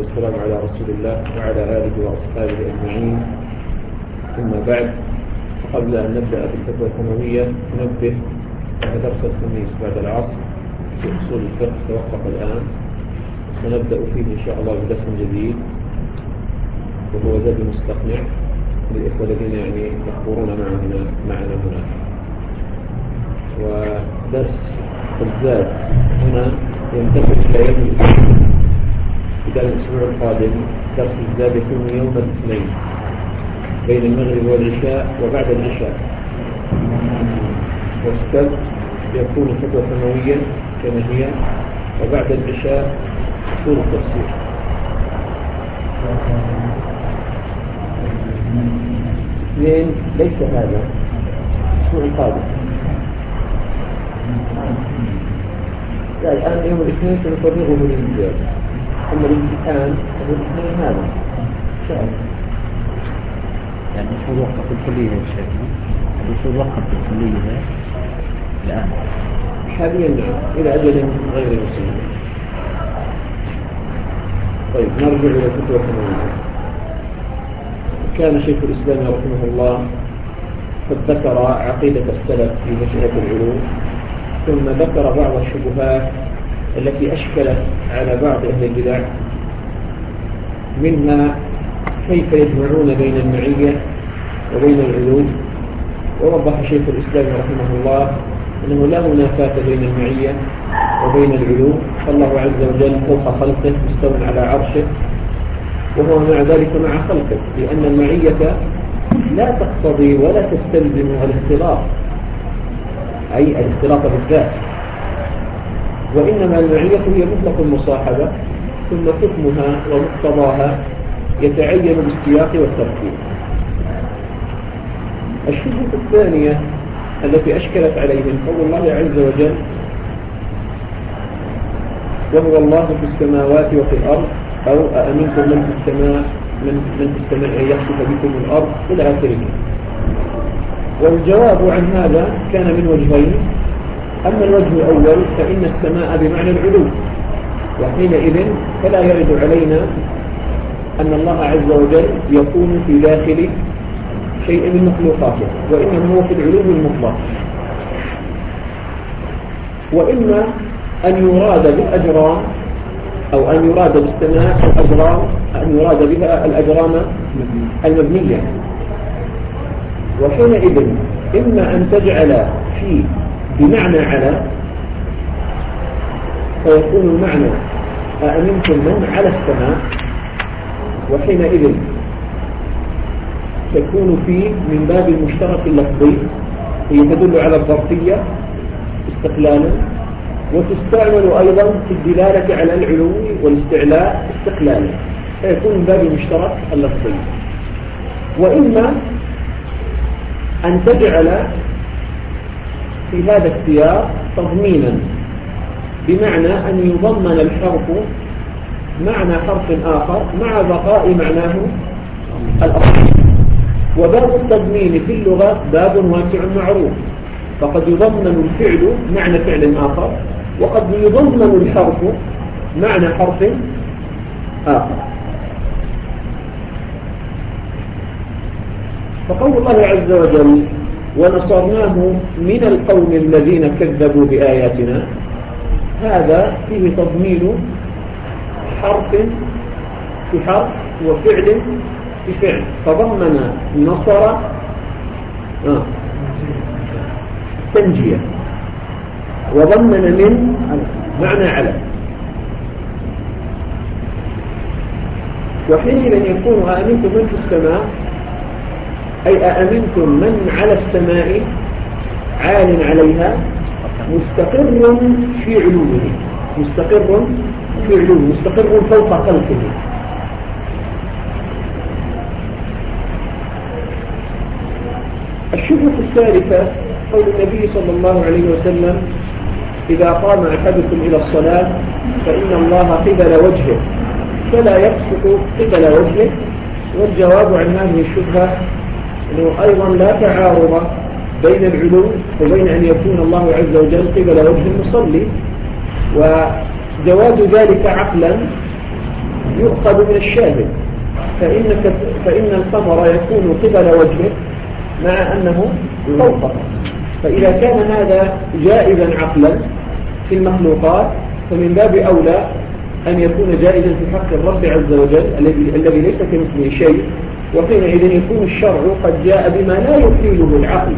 والسلام على رسول الله وعلى آله وأصحابه أجمعين. ثم بعد، قبل أن نبدأ بالفتوى الثانوية ننبه أن درس الخميس بعد العصر في أصول الفقه توقف الآن، ونبدأ فيه إن شاء الله بدرس جديد وهو زاد مستقنع للإخوة الذين يحضرون معنا هنا. ودرس الزاد هنا ينتقل إلى يوم الاثنين، بداية الأسبوع القادم درس الزاد يكون يوم الاثنين بين المغرب والعشاء وبعد العشاء، والسبت يكون فتوى ثانوية كما هي، وبعد العشاء أصول التفسير. اثنين ليس هذا الأسبوع القادم، يعني الآن يوم الاثنين سنفرغه للإنجاز، أما الامتحان هو الاثنين هذا إن شاء الله. يعني شو الوقت في الكلية يا شيخ؟ شو الوقت في الكلية الآن؟ حاليا نعم، إلى أجل غير مسلم. طيب نرجع إلى الفتوى الثانوية. كان شيخ الإسلام رحمه الله قد ذكر عقيدة السلف في مسألة العلوم، ثم ذكر بعض الشبهات التي أشكلت على بعض أهل البدع، منها كيف يجمعون بين المعية وبين العلوم. ووضح شيخ الإسلام رحمه الله أنه لا منافاة بين المعية وبين العلوم، فالله عز وجل فوق خلقه مستوى على عرشه، وهو مع ذلك مع خلقه، لأن المعية لا تقتضي ولا تستلزم الاختلاط، أي الاختلاط بالذات، وإنما المعية هي مطلق المصاحبة، ثم حكمها ومقتضاها يتعين بالسياق والترتيب. الشبهة الثانية التي أشكلت عليهم قول الله عز وجل: وهو الله في السماوات وفي الأرض، أو أأمنتم من في السماء أن يخسف بكم الأرض إلى آخره. والجواب عن هذا كان من وجهين. أما الوجه الأول فإن السماء بمعنى العلو، وحينئذ فلا يرد علينا أن الله عز وجل يكون في داخل شيء من مخلوقاته، وإنما هو في العلو المطلق. وإما أن يراد بالأجرام، أو أن يراد بالسماء الأجرام، أن يراد بها الأجرام المبنية، وحينئذ إما أن تجعل فيه بمعنى على، فيكون المعنى أأمنتم من على السماء، وحينئذ تكون فيه من باب المشترك اللفظي، هي تدل على الظرفية استقلالا، وتستعمل أيضا في الدلالة على العلو والاستعلاء استقلالا، فيكون من باب المشترك اللفظي. وإما أن تجعل في هذا السياق تضمينا، بمعنى أن يضمن الحرف معنى حرف آخر مع بقاء معناه الأصلي. وباب التضمين في اللغة باب واسع معروف، فقد يضمن الفعل معنى فعل آخر، وقد يضمن الحرف معنى حرف آخر. فقول الله عز وجل: ونصرناه من القوم الذين كذبوا بآياتنا، هذا فيه تضمين حرف في حرف وفعل في فعل، فضمن نصر التنجية، وضمن من معنى على. وحينئذ يكون أأمنتم من في السماء، أي أأمنتم من على السماء عال عليها مستقر في علومه، مستقر في علومه، مستقر فوق خلقه. الشبهة الثالثة قول النبي صلى الله عليه وسلم: إذا قام أحدكم إلى الصلاة فإن الله قبل وجهه فلا يبصق قبل وجهه. والجواب عن هذه الشبهة أنه أيضا لا تعارض بين العلو وبين أن يكون الله عز وجل قبل وجه المصلي، وجواز ذلك عقلا يؤخذ من الشاهد، فإن القمر يكون قبل وجهه مع أنه فوقه. فإذا كان هذا جائزا عقلا في المخلوقات فمن باب أولى أن يكون جائزا في حق الرب عز وجل الذي ليس كمثله شيء، وحينئذ يكون الشرع قد جاء بما لا يحيله العقل.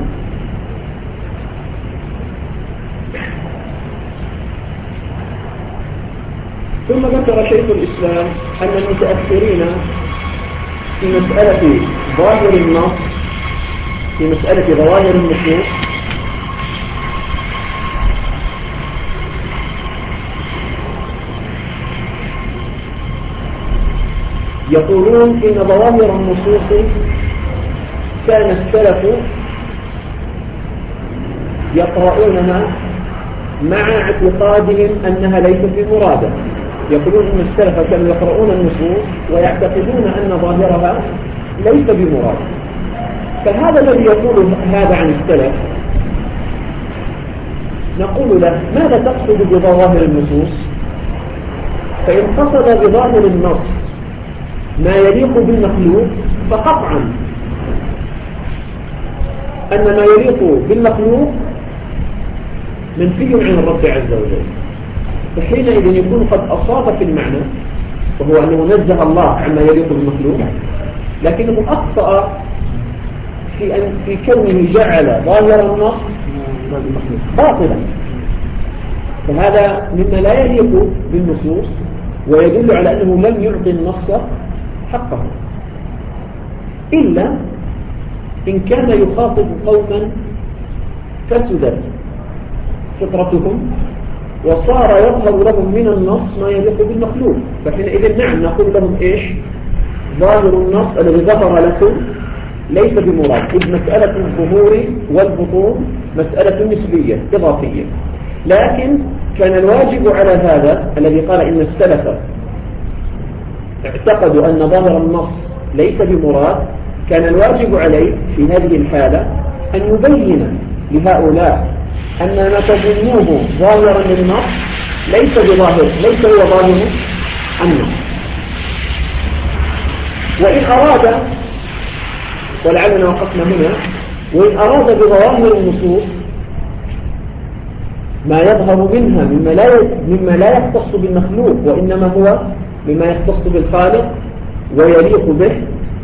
ثم ذكر شيخ الإسلام أن المتأخرين في مسألة ظاهر النص، في مسألة ظواهر النصوص، يقولون إن ظواهر النصوص كان السلف يقرؤونها مع اعتقادهم أنها ليست بمرادة. يقولون إن السلف كانوا يقرؤون النصوص ويعتقدون أن ظاهرها ليس بمراد. فهذا الذي يقول هذا عن السلف نقول له ماذا تقصد بظواهر النصوص؟ فإن قصد بظاهر النص ما يليق بالمخلوق فقطعا أن ما يليق بالمخلوق منفي عن الرب عز وجل، فحينئذ يكون قد أصاب في المعنى، وهو أنه نزه الله عما يليق بالمخلوق، لكنه أخطأ في كونه جعل ظاهر النص باطلا. فهذا مما لا يليق بالنصوص ويدل على أنه لم يعطي النص حقه، إلا إن كان يخاطب قوما فسدت فطرتهم وصار يظهر لهم من النص ما يليق بالمخلوق، فحينئذ نعم نقول لهم إيش؟ ظاهر النص الذي ظهر لكم ليس بمراد، إذ مسألة الظهور والبطون مسألة نسبية إضافية. لكن كان الواجب على هذا الذي قال إن السلف اعتقدوا أن ظاهر النص ليس بمراد، كان الواجب عليه في هذه الحالة أن يبين لهؤلاء أن ما تظنوه ظاهرا للنص ليس بظاهر، ليس هو ظاهر النص. وإن أراد، ولعلنا وقفنا هنا، وإن أراد بظواهر النصوص ما يظهر منها مما لا يختص بالمخلوق وإنما هو مما يختص بالخالق ويليق به،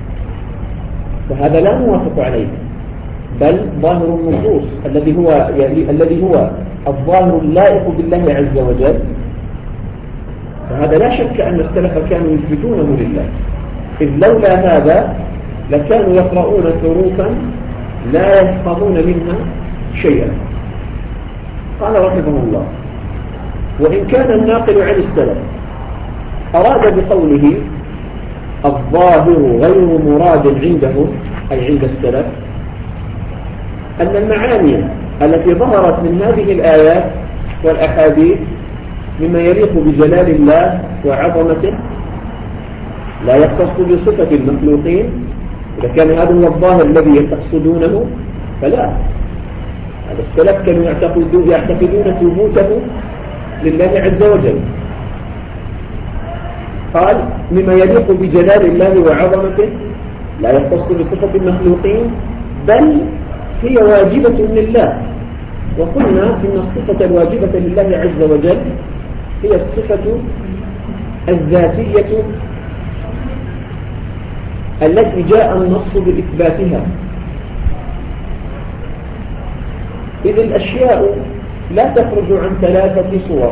فهذا لا نوافق عليه، بل ظاهر النصوص الذي هو الظاهر اللائق بالله عز وجل، فهذا لا شك أن السلف كانوا يثبتونه لله، إذ لولا هذا لكانوا يقرؤون حروفا لا يفقهون منها شيئا. قال رحمه الله: وإن كان الناقل عن السلف أراد بقوله الظاهر غير مراد عندهم، أي عند السلف، أن المعاني التي ظهرت من هذه الآيات والأحاديث مما يليق بجلال الله وعظمته لا يختص بصفة المخلوقين. إذا كان هذا هو الظاهر الذي تقصدونه فلا، هذا السلف كانوا يعتقدون ثبوته لله عز وجل. قال مما يليق بجلال الله وعظمته لا يختص بصفة المخلوقين بل هي واجبة لله. وقلنا إن الصفة الواجبة لله عز وجل هي الصفة الذاتية التي جاء النص بإثباتها، إذ الأشياء لا تخرج عن ثلاثة صور: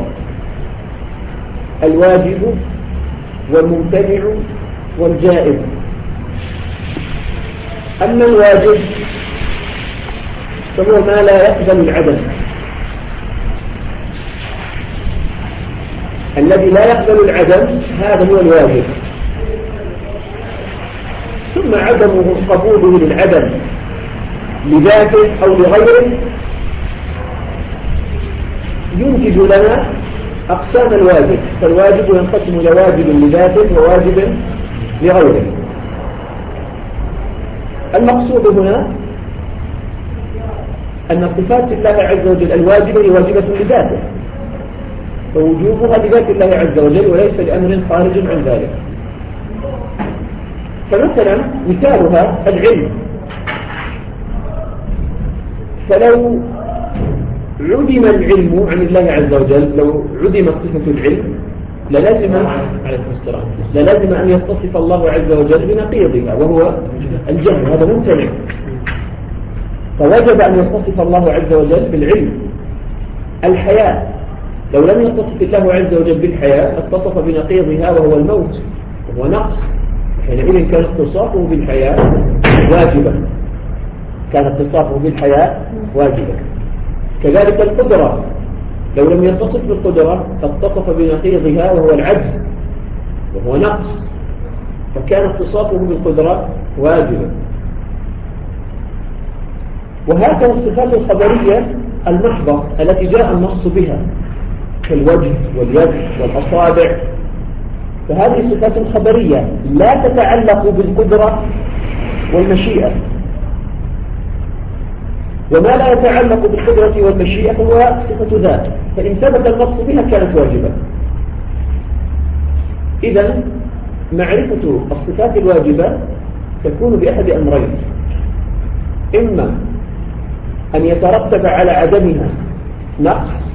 الواجب والممتنع والجائز. أما الواجب فهو ما لا يقبل العدم، الذي لا يقبل العدم هذا هو الواجب. ثم عدمه قبوله للعدم لذاته أو لغيره ينتج لنا أقسام الواجب، فالواجب ينقسم إلى واجب لذاته وواجب لغيره. المقصود هنا أن صفات الله عز وجل الواجبة هي واجبة لذاته، فوجوبها لذات الله عز وجل وليس لأمر خارج عن ذلك. فمثلا مثالها العلم، فلو عدم العلم عن الله عز وجل، لو عدمت صفة العلم للازم أن يتصف الله عز وجل بنقيضها وهو الجهل، هذا ممتنع. فوجب أن يتصف الله عز وجل بالعلم. الحياة، لو لم يتصف الله عز وجل بالحياة اتصف بنقيضها وهو الموت وهو نقص، حينئذ كان اتصافه بالحياة واجبا، كان اتصافه بالحياة واجبا. كذلك القدرة، لو لم يتصف بالقدرة اتصف بنقيضها وهو العجز وهو نقص، فكان اتصافه بالقدرة واجبا. وهكذا الصفات الخبرية المحضة التي جاء النص بها كالوجه واليد والأصابع، فهذه صفات خبرية لا تتعلق بالقدرة والمشيئة، وما لا يتعلق بالقدرة والمشيئة هو صفة ذات، فإن ثبت النص بها كانت واجبة. إذن معرفة الصفات الواجبة تكون بأحد أمرين: إما أن يترتب على عدمها نقص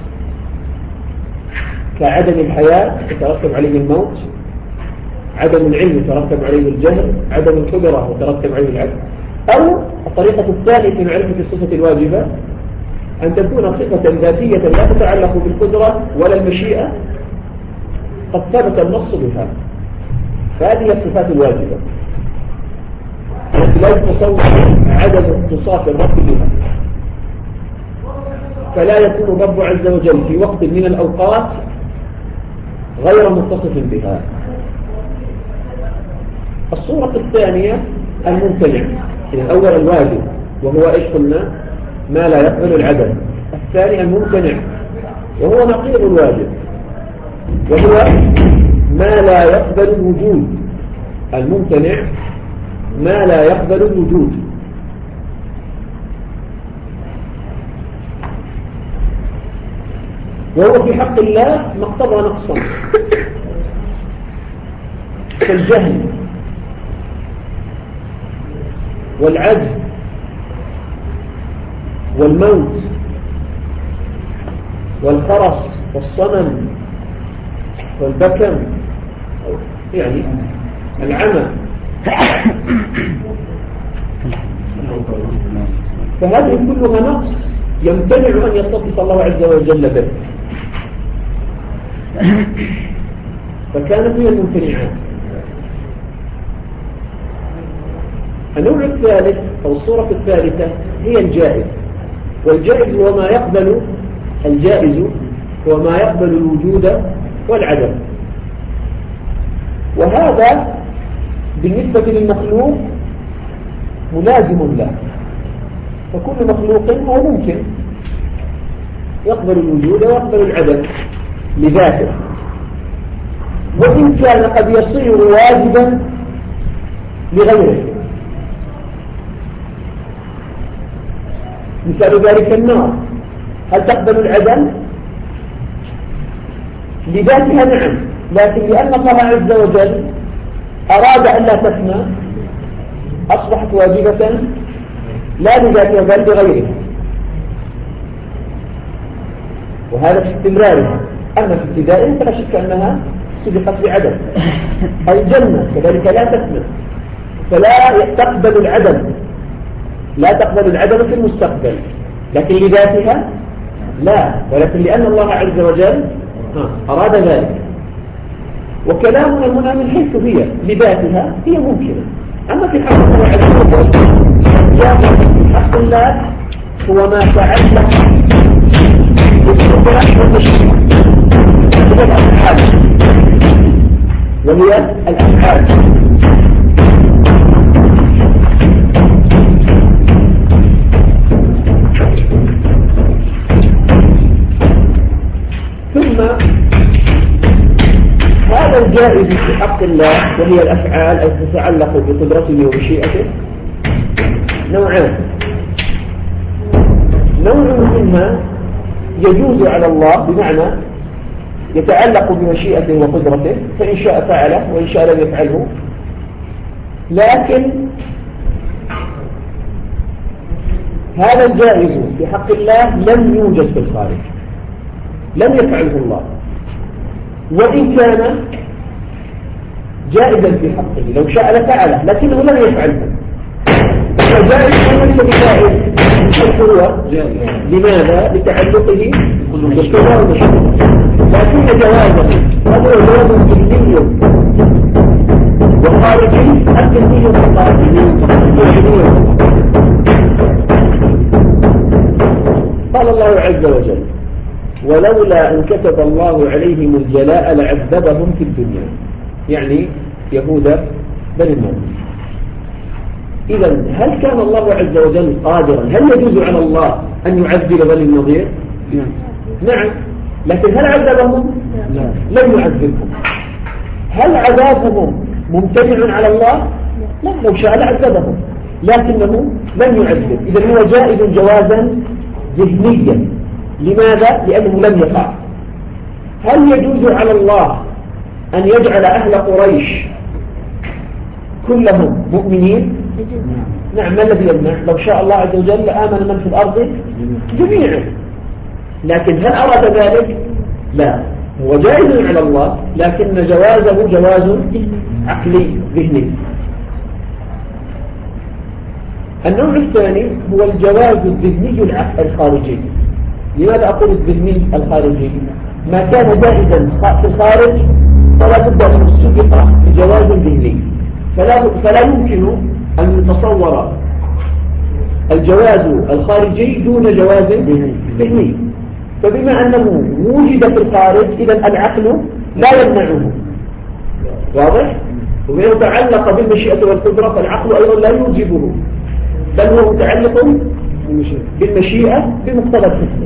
كعدم الحياة يترتب عليه الموت، عدم العلم يترتب عليه الجهل، عدم القدرة يترتب عليه العجز، أو الطريقة الثانية في معرفة الصفة الواجبة أن تكون صفة ذاتية لا تتعلق بالقدرة ولا المشيئة قد ثبت النص بها، فهذه الصفات الواجبة التي لا يتصور عدم اتصاف الرب بها، فلا يكون الرب عز وجل في وقت من الأوقات غير متصف بها. الصورة الثانية الممتنع، الأول الواجب وهو إيش قلنا؟ ما لا يقبل العدم. الثاني الممتنع وهو نقيض الواجب وهو ما لا يقبل الوجود. الممتنع ما لا يقبل الوجود، وهو في حق الله ما اقتضى نقصا كالجهل والعجز والموت والخرس والصمم والبكم، يعني العمى. فهذه كلها نقص يمتنع أن يتصف الله عز وجل به، فكانت هي الممتنعات. النوع الثالث أو الصورة الثالثة هي الجائز، والجائز هو ما يقبل الجائز هو ما يقبل الوجود والعدم، وهذا بالنسبة للمخلوق ملازم له، فكل مخلوق هو ممكن يقبل الوجود ويقبل العدم لذاته، وإن كان قد يصير واجبا لغيره. مثال ذلك النار، هل تقبل العدم؟ لذاتها نعم، لكن لأن الله عز وجل أراد أن لا تفنى أصبحت واجبة لا لذاتها بل لغيرها، وهذا في استمرارها. أما في ابتدائها فلا شك أنها سبقت بعدم. الجنة كذلك لا تفنى، فلا تقبل العدم، لا تقبل العدم في المستقبل، لكن لذاتها لا، ولكن لأن الله عز وجل أراد ذلك. وكلامنا هنا من حيث هي لذاتها هي ممكنة، أما في حق الله عز وجل في حق الله هو ما تعلق بالقدرة والمشيئة وهي الأفعال، وهي الأفعال. ثم هذا الجائز في حق الله وهي الأفعال التي تتعلق بقدرته ومشيئته نوعان: نوع منها يجوز على الله، بمعنى يتعلق بمشيئته وقدرته، فإن شاء فعله وإن شاء لم يفعله. لكن هذا الجائز في حق الله لم يوجد في الخارج، لم يفعله الله، وإن كان جائزا في حقه لو شاء لفعله لكنه لم يفعله. فجائز وليس بجائز، هو لماذا؟ لتعلقه بالقدرة والمشيئة، لكن جوازه هذا هو جواز ذهني وخارجي. الذهني والخارجي قال الله عز وجل: ولولا أن كتب الله عليهم الجلاء لعذبهم في الدنيا، يعني يهود بني النضير. إذا هل كان الله عز وجل قادرا؟ هل يجوز على الله أن يعذب بني النضير؟ نعم. لكن هل عذبهم؟ لم يعذبهم. هل عذابهم ممتنع على الله؟ لا، لو شاء لعذبهم لكنه لم يعذب. إذا هو جائز جوازا ذهنيا. لماذا؟ لأنه لم يقع. هل يجوز على الله أن يجعل أهل قريش كلهم مؤمنين؟ نعم. ما الذي يمنع؟ لو شاء الله عز وجل آمن من في الأرض جميعا، لكن هل أراد ذلك؟ لا. هو جائز على الله لكن جوازه جواز عقلي ذهني. النوع الثاني هو الجواز الذهني الخارجي. لماذا أقول الذهني الخارجي؟ ما كان جائزا في الخارج فلا بد أن يسبق بجواز ذهني، فلا يمكن أن يتصور الجواز الخارجي دون جواز ذهني. فبما أنه وجد في الخارج إذا العقل لا يمنعه. واضح؟ وبما يتعلق بالمشيئة والقدرة فالعقل أيضا لا يوجبه، بل هو متعلق بالمشيئة بمقتضى الحكمة.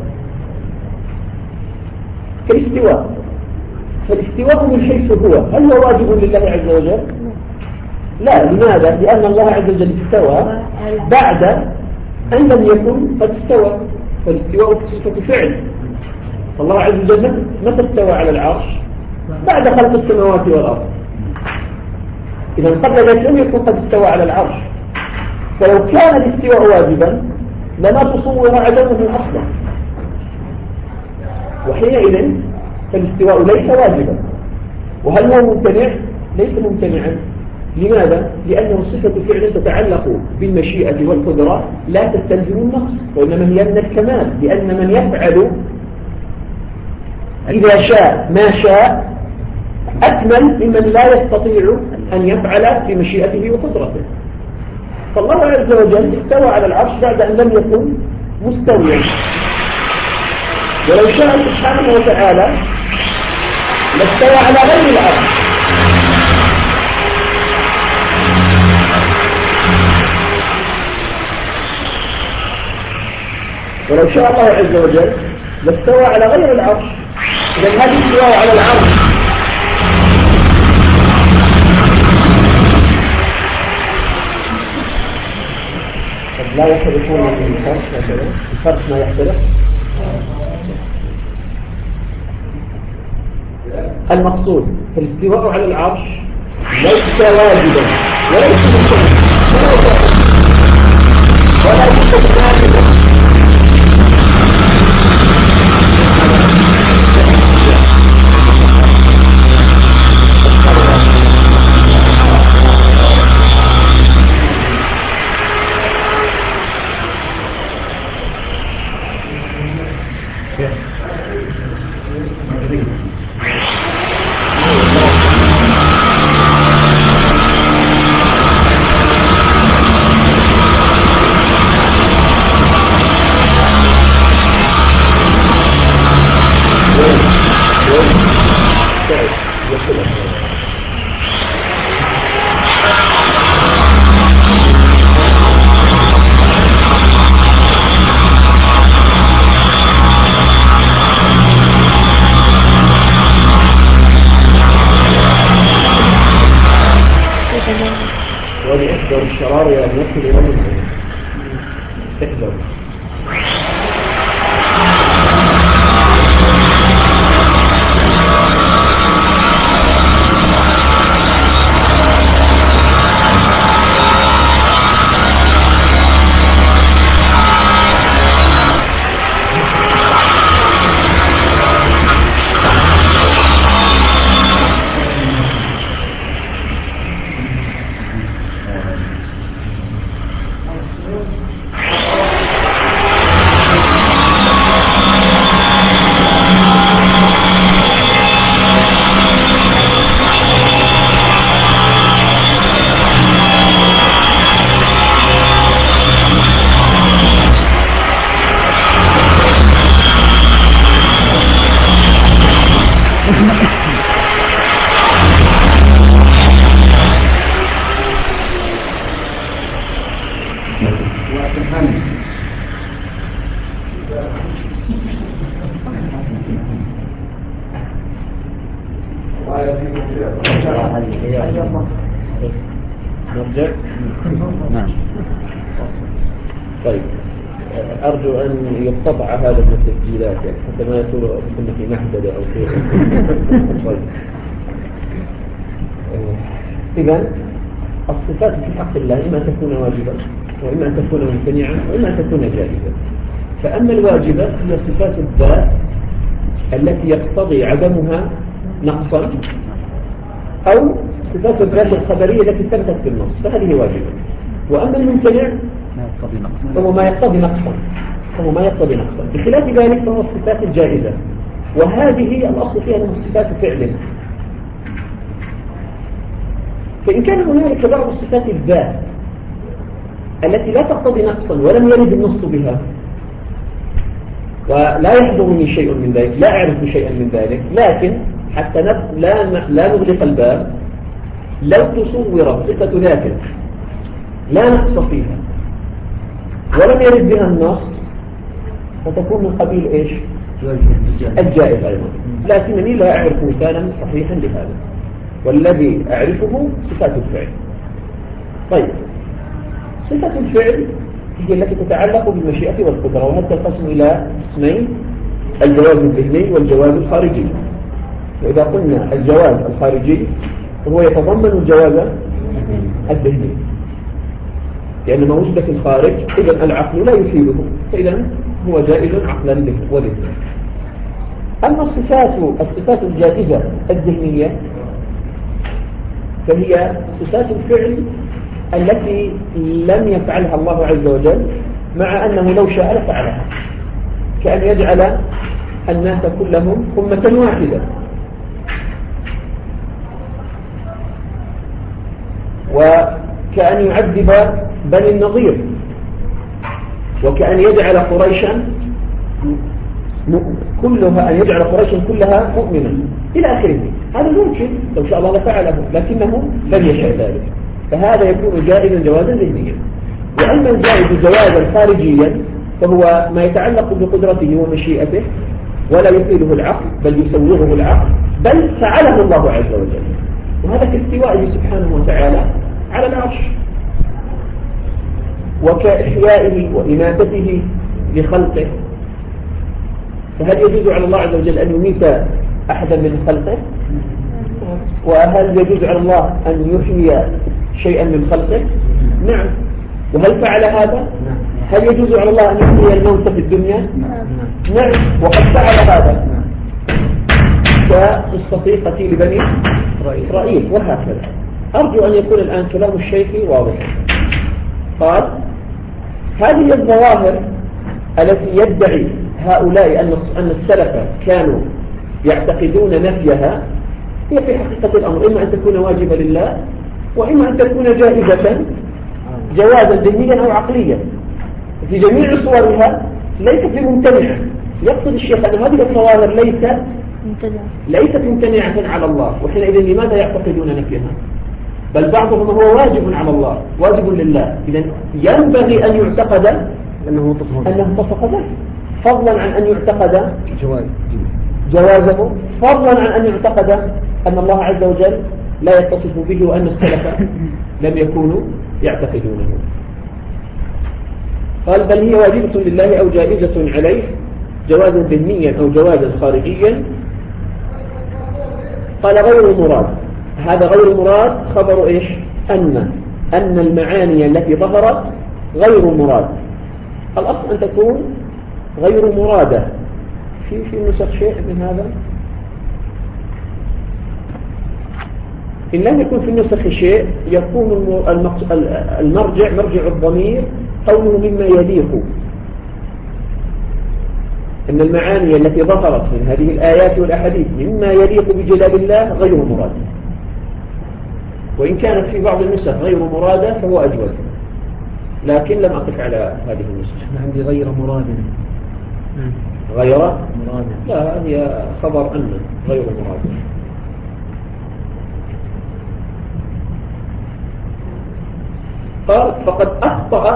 كالاستواء، فالاستواء من حيث هل هو واجب لله عز وجل؟ لا. لماذا؟ لأن الله عز وجل استوى بعد أن لم يكن قد استوى، فالاستواء صفة فعل. الله عز وجل متى استوى على العرش؟ بعد خلق السماوات والأرض. إذا قبل ذلك لم يكن قد استوى على العرش، فلو كان الاستواء واجبا لما تصور عدمه أصلا، وحينئذ فالاستواء ليس واجبا. وهل هو ممتنع؟ ليس ممتنعا. لماذا؟ لأنه صفة فعل تتعلق بالمشيئة والقدرة لا تستلزم النقص، وإنما هي من الكمال، لأن من يفعل إذا شاء ما شاء أكمل ممن لا يستطيع أن يفعل بمشيئته وقدرته. فالله عز وجل استوى على العرش بعد أن لم يكن مستويا، ولو شاء سبحانه وتعالى لاستوى على غير العرش. ولو شاء الله عز وجل لاستوى على غير العرش. إذا هذا الاستواء على العرش لا يختلفون من الفرق ما يختلف. المقصود فالاستواء على العرش ليس واجبا وليس ممكنا ولا يستثنى. نرجع. نعم. طيب أرجو أن يطبع هذا من التسجيلات حتى ما يكون في محددة أو شيء. طيب إذن الصفات في حق الله إما أن تكون واجبة وإما أن تكون ممتنعة وإما أن تكون جائزة. فأما الواجبة هي صفات الذات التي يقتضي عدمها نقصا، أو صفات الذات الخبرية التي ثبتت في النص فهذه واجبة. وأما الممتنع فهو ما يقتضي نقصا، بخلاف ذلك فهو الصفات الجائزة، وهذه الأصل فيها أنها صفات فعل. فإن كان هنالك بعض صفات الذات التي لا تقتضي نقصا ولم يرد النص بها، ولا يحضرني شيء من ذلك، لا أعرف شيئا من ذلك، لكن حتى لا نغلق الباب، لو تصورت صفة ذات لا نقص فيها ولم يرد بها النص فتكون من قبيل إيش؟ الجائز أيضا. لكنني لا أعرف مثالا صحيحا لهذا، والذي أعرفه صفات الفعل. طيب صفة الفعل هي التي تتعلق بالمشيئة والقدرة، وهذا تنقسم إلى قسمين: الجواز الذهني والجواز الخارجي. وإذا قلنا الجواز الخارجي فهو يتضمن الجواز الذهني، لأن ما وجد في الخارج إذن العقل لا يفيده، فإذا هو جائز عقلا وذهنا. أما الصفات الجائزة الذهنية فهي صفات الفعل التي لم يفعلها الله عز وجل، مع أنه لو شاء لفعلها، كأن يجعل الناس كلهم أمة واحدة، وكأن يعذب بني النضير، وكأن يجعل قريشا كلها مؤمنا إلى آخره. هذا ممكن لو شاء الله لفعله، لكنه لم يشاء ذلك، فهذا يكون جائزا جوازا ذهنيا. وأما الجائز جوازا خارجيا فهو ما يتعلق بقدرته ومشيئته ولا يفيده العقل بل يسوغه العقل، بل فعله الله عز وجل، وهذا كاستوائه سبحانه وتعالى على العرش، وكإحيائه وإماتته لخلقه. فهل يجوز على الله عز وجل أن يميت أحدا من خلقه؟ وهل يجوز على الله أن يحيي شيئا من خلقه؟ نعم. وهل فعل هذا؟ هل يجوز على الله أن يحيي الموت في الدنيا؟ نعم، وقد فعل هذا كالصفيقة لبني إسرائيل وهكذا. أرجو أن يكون الآن كلام الشيخ واضحا. قال: هذه الظواهر التي يدعي هؤلاء أن السلف كانوا يعتقدون نفيها هي في حقيقة الأمر إما أن تكون واجبة لله، وإما أن تكون جائزة جوازا ذهنيا أو عقليا. في جميع صورها ليست بممتنعة. يقصد الشيخ أن هذه الظواهر ليست ممتنعة على الله، وحينئذ لماذا يعتقدون نفيها؟ بل بعضهم هو واجب على الله، واجب لله، إذن ينبغي أن يعتقد أنه تصف ذلك، فضلا عن أن يعتقد جوازه، فضلا عن أن يعتقد أن الله عز وجل لا يتصف به، وأن السلف لم يكونوا يعتقدونه. قال: بل هي واجبة لله أو جائزة عليه جوازا ذهنيا أو جوازا خارجيا. قال: غير مراد. هذا غير مراد خبر إيش؟ أن المعاني التي ظهرت غير مراد. الأصل أن تكون غير مرادة. في نسخ شيء من هذا؟ إن لم يكن في النسخ شيء يكون مرجع الضمير قوله مما يليق، إن المعاني التي ظهرت من هذه الآيات والأحاديث مما يليق بجلال الله غير مرادة. وإن كانت في بعض النسخ غير مرادة فهو أجود، لكن لم أقف على هذه النسخ. عندي غير مرادة. غير مرادة؟ لا، هي خبر أن غير مرادة. قال: فقد أخطأ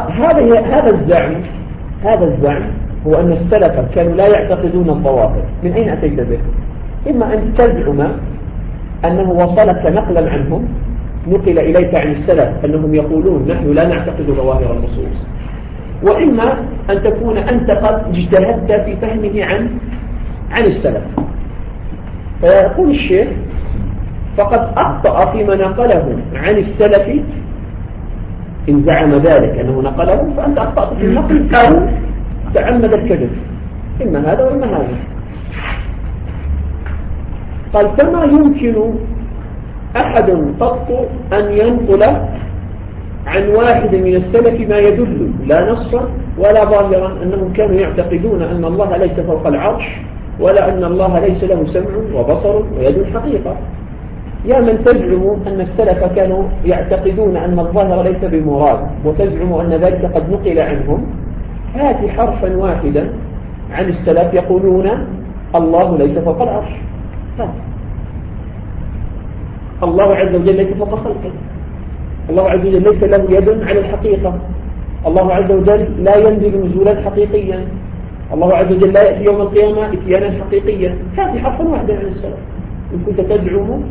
هذا الزعم هو أن السلف كانوا لا يعتقدون الظواهر. من أين أتيت به؟ إما أن تزعم أنه وصلك نقلا عنهم، نقل إليك عن السلف أنهم يقولون نحن لا نعتقد ظواهر النصوص، وإما أن تكون أنت قد اجتهدت في فهمه عن السلف. فيقول الشيخ فقد أخطأ فيما نقله عن السلف، إن زعم ذلك أنه نقله فأنت أخطأت في النقل أو تعمد الكذب، إما هذا وإما هذا. قال فما يمكن أحد قط أن ينقل عن واحد من السلف ما يدل لا نصا ولا ظاهرا أنهم كانوا يعتقدون أن الله ليس فوق العرش، ولا أن الله ليس له سمع وبصر ويد حقيقة. يا من تزعم أن السلف كانوا يعتقدون أن الظاهر ليس بمراد، وتزعم أن ذلك قد نقل عنهم، هات حرفا واحدا عن السلف يقولون الله ليس فوق العرش. الله عز وجل ليس فوق خلقه، الله عز وجل ليس له يد على الحقيقة، الله عز وجل لا ينزل نزولا حقيقيا، الله عز وجل لا يأتي يوم القيامة إتيانا حقيقيا. هذه حرفا واحدا عن السلف. إن كنت تزعم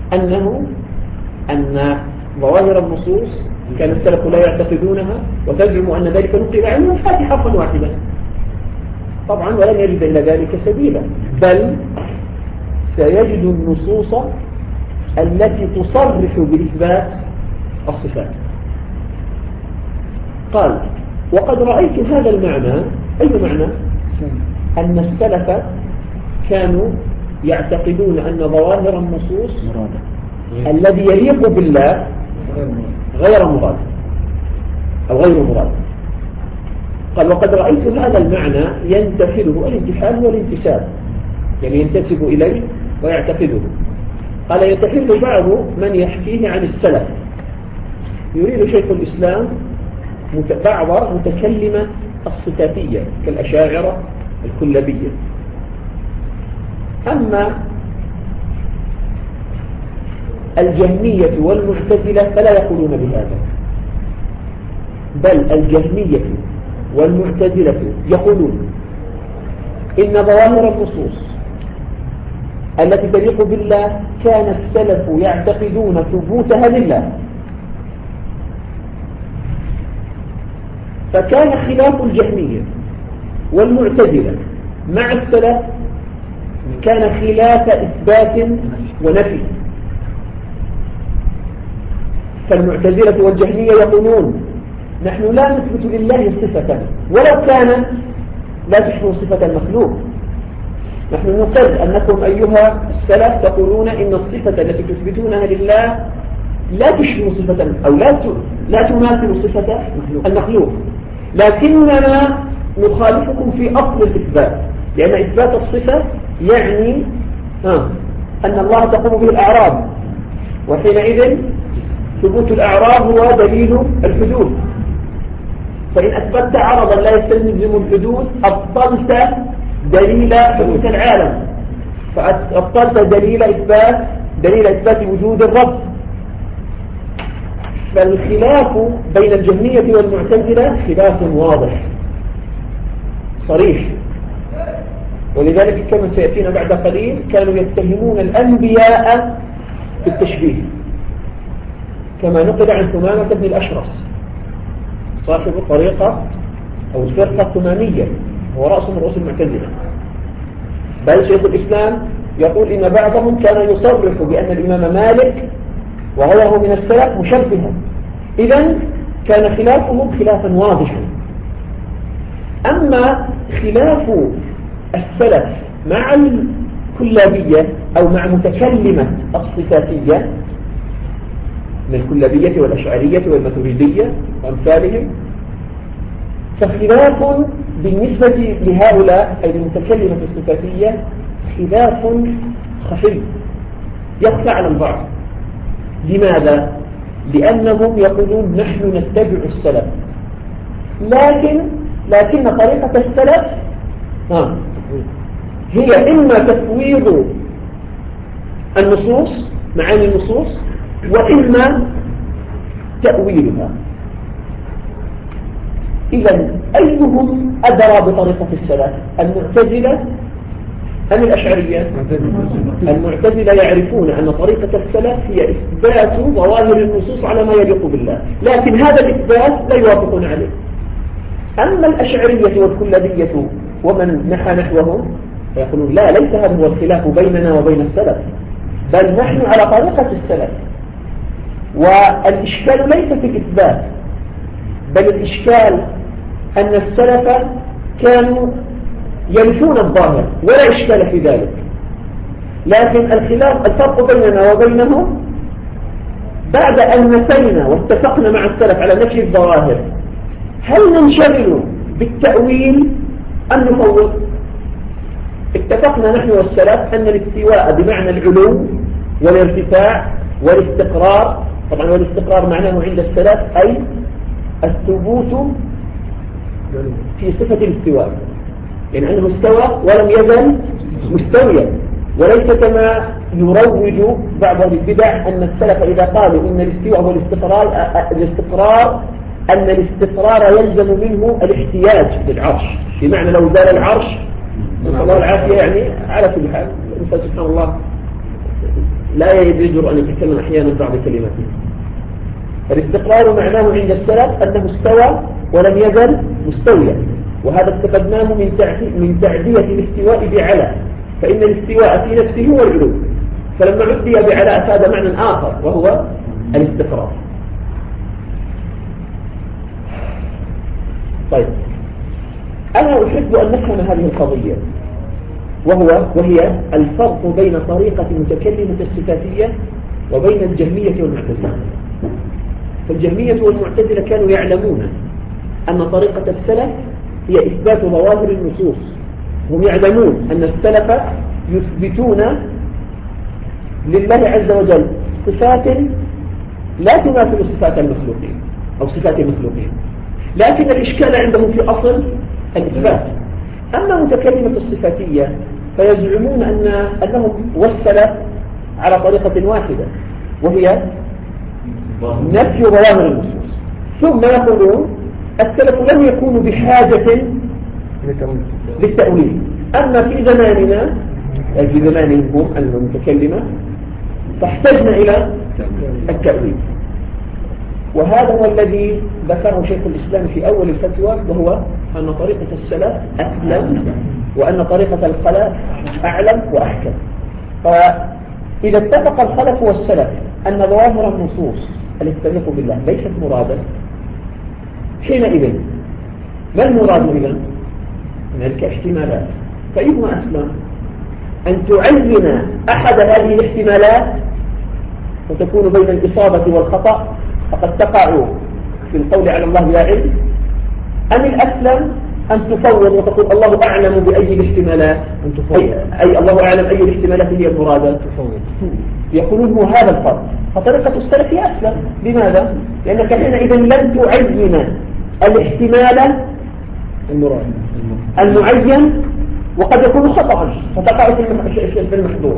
أن ظواهر النصوص كان السلف لا يعتقدونها، وتزعم أن ذلك نقل عنهم، هذه حرفا واحدا. طبعا ولن يجد إلا ذلك سبيلا، بل سيجد النصوص التي تصرح بإثبات الصفات. قال وقد رأيت هذا المعنى. أي معنى؟ أن السلف كانوا يعتقدون أن ظواهر النصوص الذي يليق بالله غير مراد أو غير مراد. قال وقد رأيت هذا المعنى ينتحله. الانتحال هو الانتساب، يعني ينتسب إليه ويعتقده. قال ينتحله بعض من يحكيه عن السلف. يريد شيخ الإسلام بعض متكلمة الصفاتية كالأشاعرة الكلابية. أما الجهمية والمعتزلة فلا يقولون بهذا، بل الجهمية والمعتزلة يقولون إن ظواهر النصوص التي تليق بالله كان السلف يعتقدون ثبوتها لله، فكان خلاف الجهمية والمعتزلة مع السلف كان خلاف إثبات ونفي. فالمعتزلة والجهمية يقولون نحن لا نثبت لله صفة ولو كانت لا تشبه صفة المخلوق. نحن نقر أنكم أيها السلف تقولون إن الصفة التي تثبتونها لله لا تشبه صفة أو لا تماثل صفة المخلوق، لكننا نخالفكم في أصل الإثبات، لأن إثبات الصفة يعني أن الله تقوم به الأعراض، وحينئذ ثبوت الأعراض هو دليل الحدوث. فإن أثبتت عرضا لا يستلزم الحدوث أبطلت دليل حدوث العالم، فأبطلت دليل إثبات وجود الرب. فالخلاف بين الجهمية والمعتزلة خلاف واضح صريح، ولذلك كما سيأتينا بعد قليل كانوا يتهمون الأنبياء بالتشبيه، كما نقل عن ثمامة بن الأشرس صاحب الطريقة أو الفرقة الثمامية، هو رأس من رؤوس المعتزلة. بل شيخ الإسلام يقول إن بعضهم كان يصرح بأن الإمام مالك وغيره من السلف مشبها. إذن كان خلافهم خلافا واضحا. أما خلاف السلف مع الكلابية أو مع متكلمة الصفاتية من الكلابية والأشعرية والماتريدية وأمثالهم، فخلاف بالنسبة لهؤلاء أي المتكلمة الصفاتية خلاف خفي يخفى على البعض. لماذا؟ لأنهم يقولون نحن نتبع السلف، لكن طريقة السلف هي إما تفويض النصوص معاني النصوص وإما تأويلها. إذن أيهم أدرى بطريقة السلف، المعتزلة أم الأشعرية؟ المعتزلة يعرفون أن طريقة السلف هي إثبات ظواهر النصوص على ما يليق بالله، لكن هذا الإثبات لا يوافقون عليه. أما الأشعرية والكلابية ومن نحى نحوهم فيقولون لا، ليس هذا هو الخلاف بيننا وبين السلف، بل نحن على طريقة السلف، والإشكال ليس في الإثبات، بل الإشكال أن السلف كانوا ينفون الظاهر ولا إشكال في ذلك، لكن الفرق بيننا وبينهم بعد أن نفينا واتفقنا مع السلف على نفي الظواهر، هل ننشغل بالتأويل أم نفوض؟ اتفقنا نحن والسلف أن الاستواء بمعنى العلو والارتفاع والاستقرار، طبعا والاستقرار معناه عند السلف أي الثبوت في صفة الاستواء، يعني أنه استوى ولم يزل مستويا، وليس كما يروج بعض البدع أن السلف إذا قالوا إن الاستواء هو الاستقرار أن الاستقرار يلزم منه الاحتياج للعرش، بمعنى لو زال العرش نسأل الله العافية. يعني على كل حال الإنسان سبحان الله لا يجرؤ أن يتكلم أحيانا بعض كلماته. الاستقرار معناه عند السلف أنه استوى ولم يزل مستويا، وهذا استفدناه من تعدية الاستواء بعلى، فإن الاستواء في نفسه هو العلو، فلما عدي بعلى أفاد معنى آخر وهو الاستقرار. طيب، أنا أحب أن نفهم هذه القضية، وهي الفرق بين طريقة متكلمة الصفاتية وبين الجهمية والمعتزلة. فالجهمية والمعتزلة كانوا يعلمون أن طريقة السلف هي إثبات ظواهر النصوص، هم يعلمون أن السلف يثبتون لله عز وجل صفات لا تماثل صفات المخلوقين أو صفات المخلوقين، لكن الإشكال عندهم في أصل الإثبات. أما متكلمة الصفاتية فيزعمون أنهم والسلف على طريقة واحدة، وهي نفي ظواهر النصوص، ثم يقولون السلف لم يكونوا بحاجة للتأويل، أما في زماننا أي في زمانهم هم المتكلمة فاحتجنا إلى التأويل. وهذا هو الذي ذكره شيخ الإسلام في أول الفتوى، وهو أن طريقة السلف أسلم وأن طريقة الخلف أعلم وأحكم. فإذا اتفق الخلف والسلف أن ظواهر النصوص التي تليق بالله ليست مرادة، حينئذ ما المراد إذن؟ هنالك احتمالات، فإذن أسلم أن تعين أحد هذه الاحتمالات وتكون بين الإصابة والخطأ فقد تقع في القول على الله لا علم، أم الأسلم أن تفوض وتقول الله أعلم بأي الاحتمالات، أي الله أعلم أي الاحتمالات هي المرادة. يقولون هو هذا الفرق. فطريقة السلف هي أسلم. لماذا؟ لأنك حينئذ لم تعين الاحتمال المعين وقد يكون خطأ فتقع في المحظور.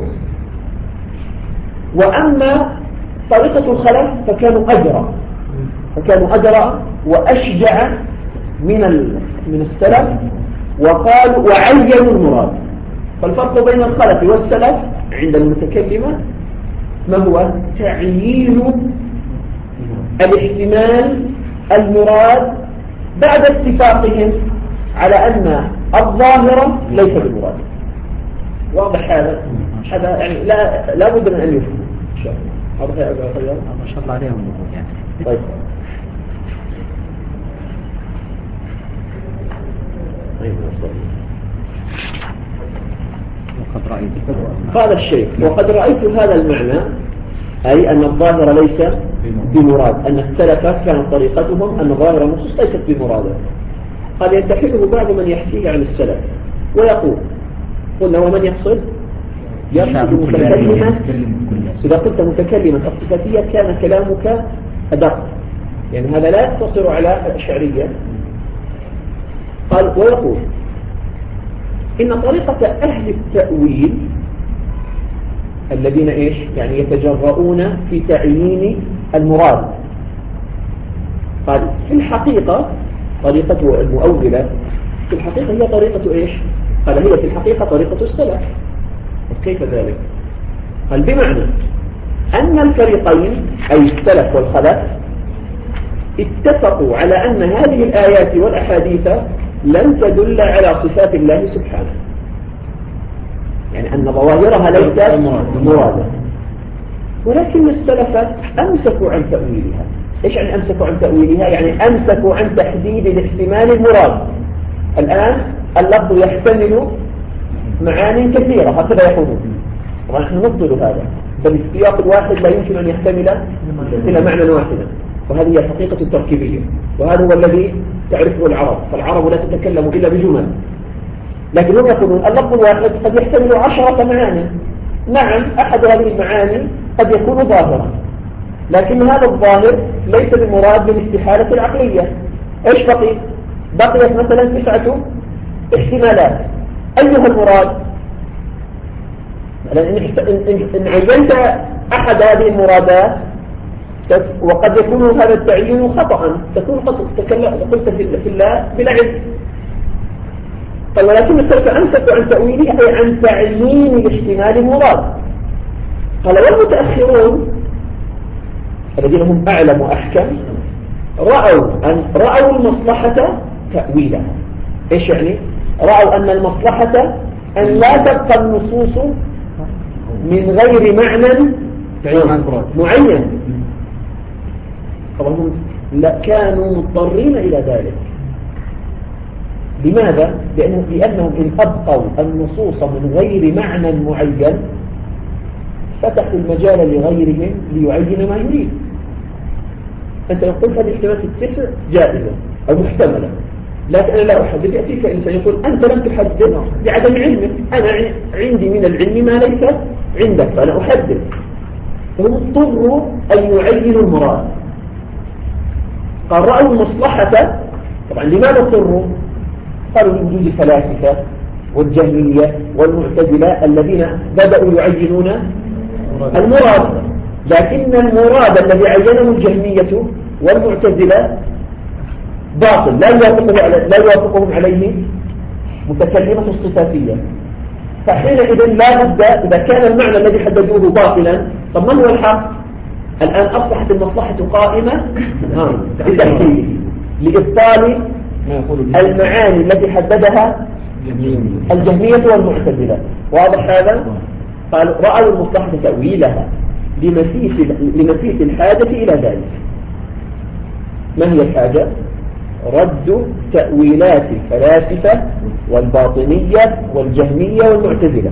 وأما طريقة الخلف فكانوا أجرأ وأشجع من السلف، وقالوا وعينوا المراد. فالفرق بين الخلف والسلف عند المتكلمة ما هو؟ تعيين الاحتمال المراد بعد اتفاقهم على أن الظاهرة ليس بالمراد. واضح هذا يعني لا بد من أن يفهم إن شاء الله. واضح يا أبا خيار؟ ما شاء الله عليهم يعني. طيب. قال الشيخ وقد رأيت هذا المعنى، أي أن الظاهر ليس بمراد، أن السلف كانت طريقتهم أن ظاهر النصوص ليست بمرادة. قال ينتحله بعض من يحكيه عن السلف ويقول قلنا ومن يقصد متكلمة. إذا قلت متكلمة الصفاتية كان كلامك أدق، يعني هذا لا يقتصر على الأشعرية. قال ويقول إن طريقة أهل التأويل الذين يعني يتجرؤون في تعيين المراد، قال في الحقيقة طريقة المؤولة في الحقيقة هي طريقة قال هي في الحقيقة طريقة السلف. كيف ذلك؟ قال بمعنى أن الفريقين أي السلف والخلف اتفقوا على أن هذه الآيات والأحاديث لن تدل على صفات الله سبحانه، يعني أن ظواهرها ليست مرادة، ولكن السلف أمسكوا عن تأويلها. إيش يعني أمسكوا عن تأويلها؟ يعني أمسكوا عن تحديد الاحتمال المراد. الآن اللفظ يحتمل معاني كثيرة هكذا يقولون، طبعا نحن نبطل هذا، بل السياق الواحد لا يمكن أن يحتمل إلى معنى واحدا، وهذه هي الحقيقة التركيبية، وهذا هو الذي تعرفه العرب، فالعرب لا تتكلم إلا بجمل، لكن هم يقولون اللفظ الواحد قد يحتمل 10 معاني. نعم، أحد هذه المعاني قد يكون ظاهرا، لكن هذا الظاهر ليس بالمراد بالاستحالة العقلية. إيش بقي؟ بقيت مثلا 9 احتمالات. أيها المراد؟ إن عينت أحد هذه المرادات وقد يكون هذا التعيين خطأ، تكون قلت في الله بلا علم. قال ولكن السلف أمسكوا عن تأويله أي عن تعيين الاحتمال المراد. قال والمتأخرون الذين هم أعلم وأحكم رأوا المصلحة تأويلها. إيش يعني؟ رأوا أن المصلحة أن لا تبقى النصوص من غير معنى معين. طبعا هم كانوا مضطرين إلى ذلك. لماذا؟ لأنهم إن أبقوا النصوص من غير معنى معين فتحوا المجال لغيرهم ليعين ما يريد. أنت لو قلت هذه الاحتمالات 9 جائزة أو محتملة، لكن أنا لا أحدد. يأتيك إنسان يقول أنت لم تحدد بعدم علمك، أنا عندي من العلم ما ليس عندك فأنا أحدد. فهم اضطروا أن يعينوا المراد. قال رأوا المصلحة. طبعا لماذا اضطروا؟ قالوا لوجود الفلاسفة والجهمية والمعتزلة الذين بدأوا يعينون المراد، لكن المراد الذي عينه الجهمية والمعتزلة باطل، لا يوافقهم عليه متكلمة الصفاتية. فحينئذ لا بد إذا كان المعنى الذي حددوه باطلا، طب من هو الحق؟ الآن أصبحت المصلحة قائمة بتحديده لإبطال المعاني التي حددها الجهمية والمعتزلة. واضح هذا؟ قالوا رأوا المصلحة تأويلها لمسيس الحاجة إلى ذلك. ما هي الحاجة؟ رد تأويلات الفلاسفة والباطنية والجهمية والمعتزلة.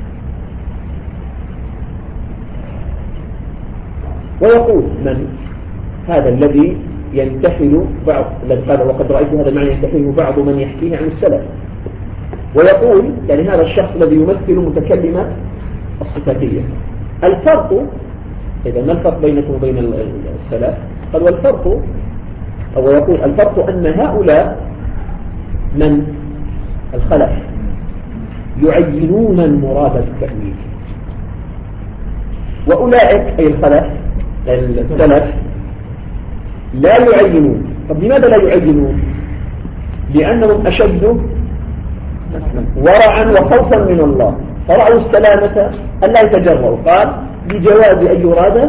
ويقول من هذا الذي ينتحل بعض، وقد رأيت هذا المعنى ينتحله بعض من يحكيه عن السلف، ويقول يعني هذا الشخص الذي يمثل متكلمة الصفاتية. الفرق إذا ما الفرق بينكم وبين السلف؟ قال والفرق، أو يقول الفرق أن هؤلاء من الخلف يعينون المراد بالتأويل، وأولئك أي الخلف السلف لا يعينون. طب لماذا لا يعينون؟ لأنهم أشد ورعا وخوفا من الله، فرأوا السلامة أن لا يتجرؤوا. قال بجواز أن يراد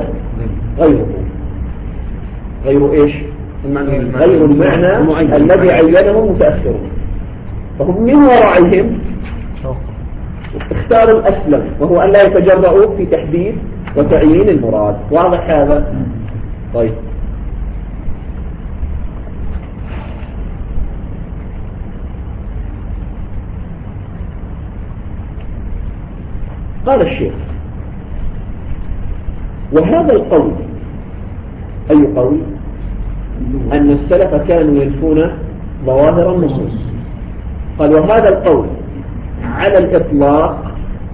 غير إيش؟ غير المعنى الذي عينه المتأخرون. فهم من ورعهم اختاروا الأسلم، وهو أن لا يتجرؤوا في تحديد وتعيين المراد. واضح هذا؟ طيب، قال الشيخ وهذا القول أي قول؟ أن السلف كانوا ينفون ظواهر النصوص. قال وهذا القول على الإطلاق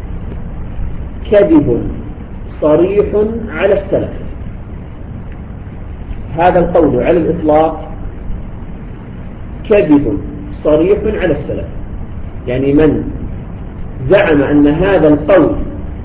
كذب صريح على السلف. هذا القول على الإطلاق كذب صريح على السلف، يعني من زعم أن هذا القول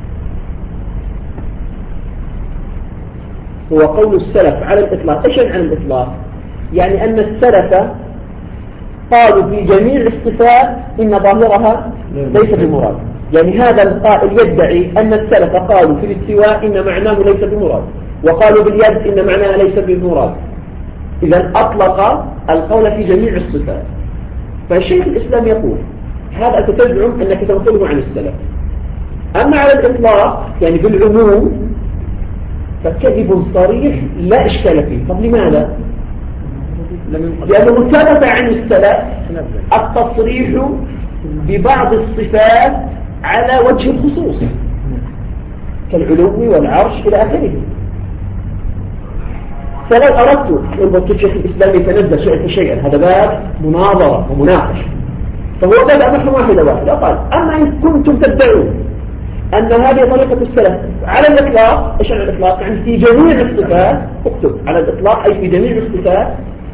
هو قول السلف على الإطلاق. إيش على الإطلاق؟ يعني أن السلف قالوا في جميع الصفات إن ظاهرها ليس بمراد. يعني هذا القائل يدعي أن السلف قالوا في الاستواء إن معناه ليس بمراد، وقالوا باليد إن معناها ليس بمراد. إذا أطلق القول في جميع الصفات. فالشيخ الإسلام يقول هذا أنت تزعم أنك تنقله عن السلف، أما على الإطلاق يعني بالعموم فكذب صريح لا إشكال فيه. طب لماذا؟ لأنه ثبت عن السلف التصريح ببعض الصفات على وجه الخصوص كالعلو والعرش إلى آخره. فلو أردت أن الشيخ الإسلامي يتنزل شيئا هذا باب مناظرة ومناقشة، فهو بدأ نحو واحدة قال أما إن كنتم تدعون أن هذه طريقة السلف على الإطلاق، إيش على الإطلاق؟ يعني في جميع الصفات، اكتب على الإطلاق أي في جميع الصفات،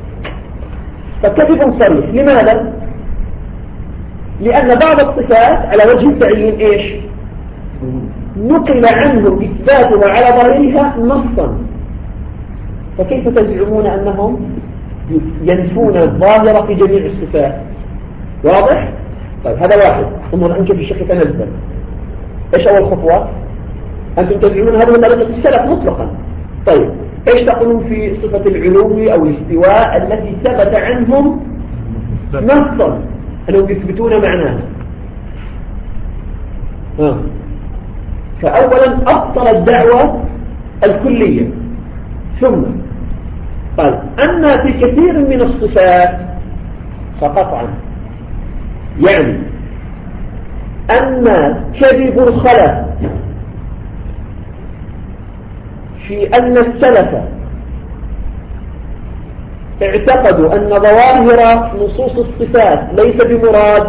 فكذب صريح. لماذا؟ لأن بعض الصفات على وجه التعيين إيش؟ نقل عنهم إثباتها على ظاهرها نصا، فكيف تزعمون أنهم ينفون الظاهرة في جميع الصفات؟ واضح؟ طيب هذا واحد. ثم أنتم في الشيخ تنزل إيش أول خطوة؟ أنتم تزعمون هذه طريقة السلف مطلقا. طيب إيش تقولون في صفة العلو أو الاستواء التي ثبت عنهم نصا أنهم يثبتون معناها؟ فأولا أبطل الدعوة الكلية، ثم قال أما في كثير من الصفات فقطعا يعني أما كذب الخلف في أن السلف اعتقدوا أن ظواهر نصوص الصفات ليس بمراد،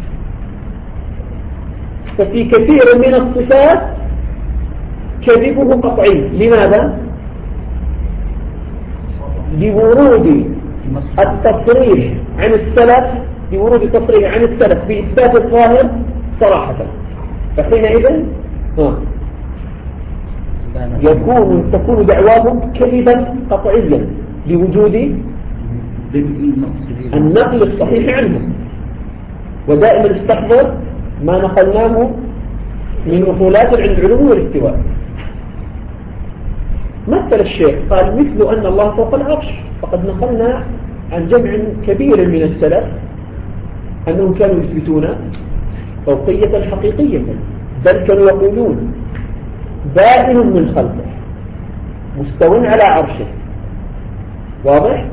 ففي كثير من الصفات كذبه قطعي. لماذا؟ لورود التصريح عن السلف، لورود التصريح عن السلف بإثبات الظاهر صراحة، فحينئذ تكون دعواهم كذبا قطعيا لوجود النقل الصحيح عنهم. ودائما استحضر ما نقلناه من نقولات عن العلو والاستواء. مثل الشيخ قال مثل أن الله فوق العرش، فقد نقلنا عن جمع كبير من السلف أنهم كانوا يثبتون فوقية حقيقية، بل كانوا يقولون بائن من خلقه مستو على عرشه. واضح؟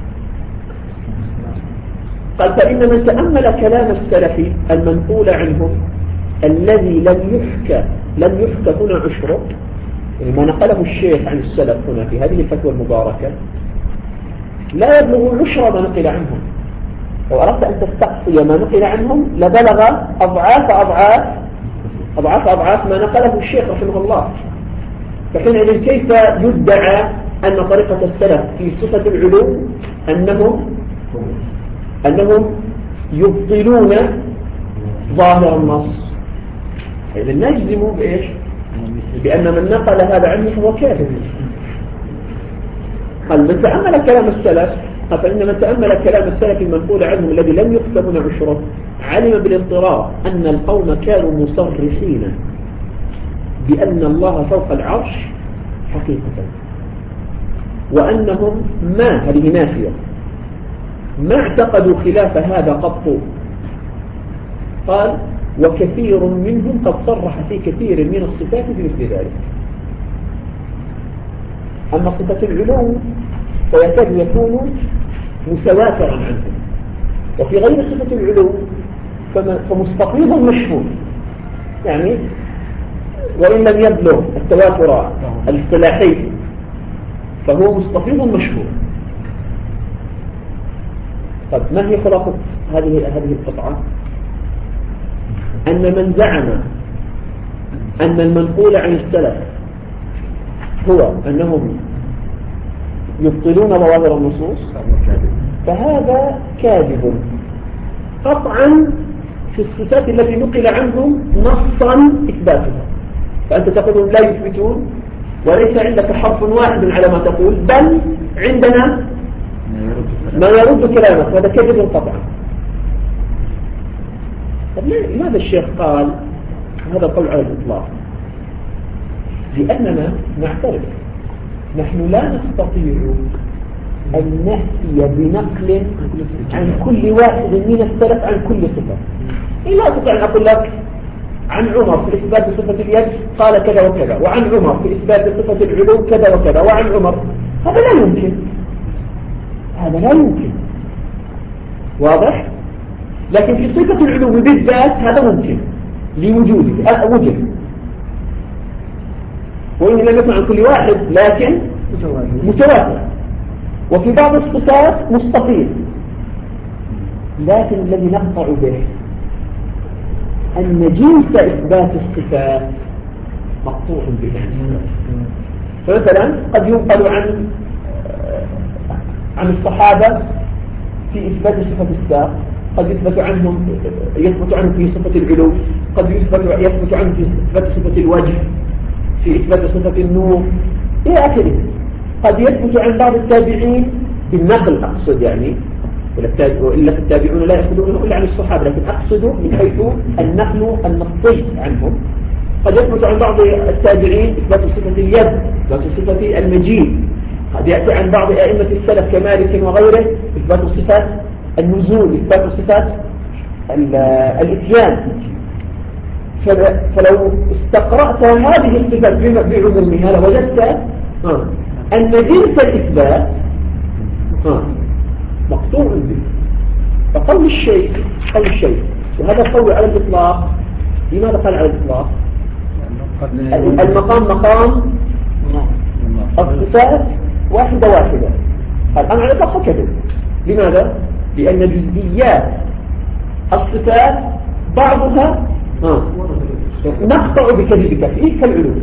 قال فإن من تأمل كلام السلف المنقول عنهم الذي لم يحكى هنا عشره، يعني ما نقله الشيخ عن السلف هنا في هذه الفتوى المباركة لا يبلغ عشر ما نقل عنهم. لو أردت أن تستقصي ما نقل عنهم لبلغ أضعاف ما نقله الشيخ رحمه الله. فحينئذ كيف يدعى أن طريقة السلف في صفة العلو أنهم يبطلون ظاهر النص؟ إذن نجزم بإيش؟ بأن من نقل هذا عنه هو كافر. قال من تأمل كلام السلف، فإن من تأمل كلام السلف المنقول عنهم الذي لم يكتب عشره علم بالاضطرار أن القوم كانوا مصرحين بأن الله فوق العرش حقيقة، وأنهم هذه نافية ما اعتقدوا خلاف هذا قط. قال وكثير منهم قد صرح في كثير من الصفات بمثل ذلك. أما صفة العلو فيكاد يكون متواترا عنهم، وفي غير صفة العلو فمستقيض مشهور، يعني وإن لم يبلغ التواتر الاصطلاحي فهو مستقيض مشهور. طب ما هي خلاصة هذه القطعة؟ أن من زعم أن المنقول عن السلف هو أنهم يبطلون ظواهر النصوص فهذا كاذب قطعا في الصفات التي نقل عنهم نصا إثباتها. فأنت تقول لا يثبتون وليس عندك حرف واحد على ما تقول، بل عندنا ما يرد كلامك، هذا كذب قطعا. طب لماذا الشيخ قال هذا قول على الإطلاق؟ لأننا نعترف نحن لا نستطيع أن نأتي بنقل عن كل واحد من السلف عن كل صفة. لا أستطيع أن أقول لك عن عمر في إثبات صفة اليد قال كذا وكذا، وعن عمر في إثبات صفة العلو كذا وكذا، وعن عمر. هذا لا يمكن، هذا لا يمكن، واضح؟ لكن في صفة العلو بالذات هذا ممكن لوجوده، وجد، وإن لم يكن عن كل واحد لكن متواتر. وفي بعض الصفات مستطيل، لكن الذي نقطع به أن جنس إثبات الصفات مقطوع به. فمثلا قد ينقل عن الصحابة في إثبات صفة الساق، قد يثبت عنهم في صفة العلو، قد يثبت عنهم في إثبات صفة الوجه، في إثبات صفة النور إلى آخره. قد يثبت عن بعض التابعين بالنقل، أقصد يعني، وإلا التابعون لا يأخذونه إلا عن الصحابة، لكن أقصد من حيث النقل النصي عنهم. قد يثبت عن بعض التابعين إثبات صفة اليد، إثبات صفة المجيء. قد يأتي عن بعض أئمة السلف كمالك وغيره إثبات صفات النزول، إثبات صفات الإتيان. فلو استقرأت هذه الصفات بعمومها لوجدت أن جنس الإثبات مقطوع به. فقول الشيء وهذا قول على الإطلاق. لماذا قال على الإطلاق؟ المقام مقام الصفات واحدة. الآن على الإطلاق كذب. لماذا؟ لأن جزئيات الصفات بعضها نقطع بكذبك فيه كالعلو،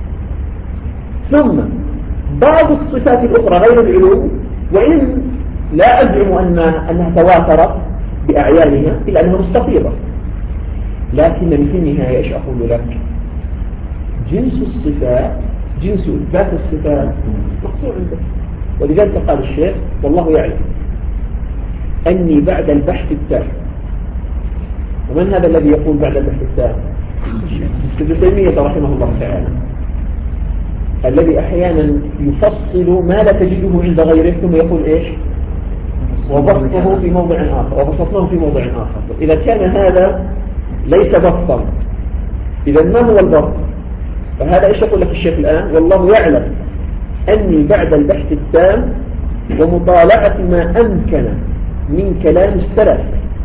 ثم بعض الصفات الأخرى غير العلو وإن لا أزعم أنها تواترت بأعيانها إلا أنها مستفيضة، لكنني في النهاية إيش أقول لك؟ جنس الصفات، جنس إثبات الصفات مقطوع عنده. ولذلك قال الشيخ والله يعلم أني بعد البحث التام. ومن هذا الذي يقول بعد البحث التام؟ ابن تيمية رحمه الله تعالى، الذي أحيانا يفصل ما لا تجده عند غيره ثم يقول إيش؟ وبسطه في موضع آخر، وبسطناه في موضع آخر. إذا كان هذا ليس بسطا، إذا ما هو البسط؟ فهذا إيش يقول لك الشيخ الآن؟ والله يعلم أني بعد البحث التام ومطالعة ما أمكن من كلام السلف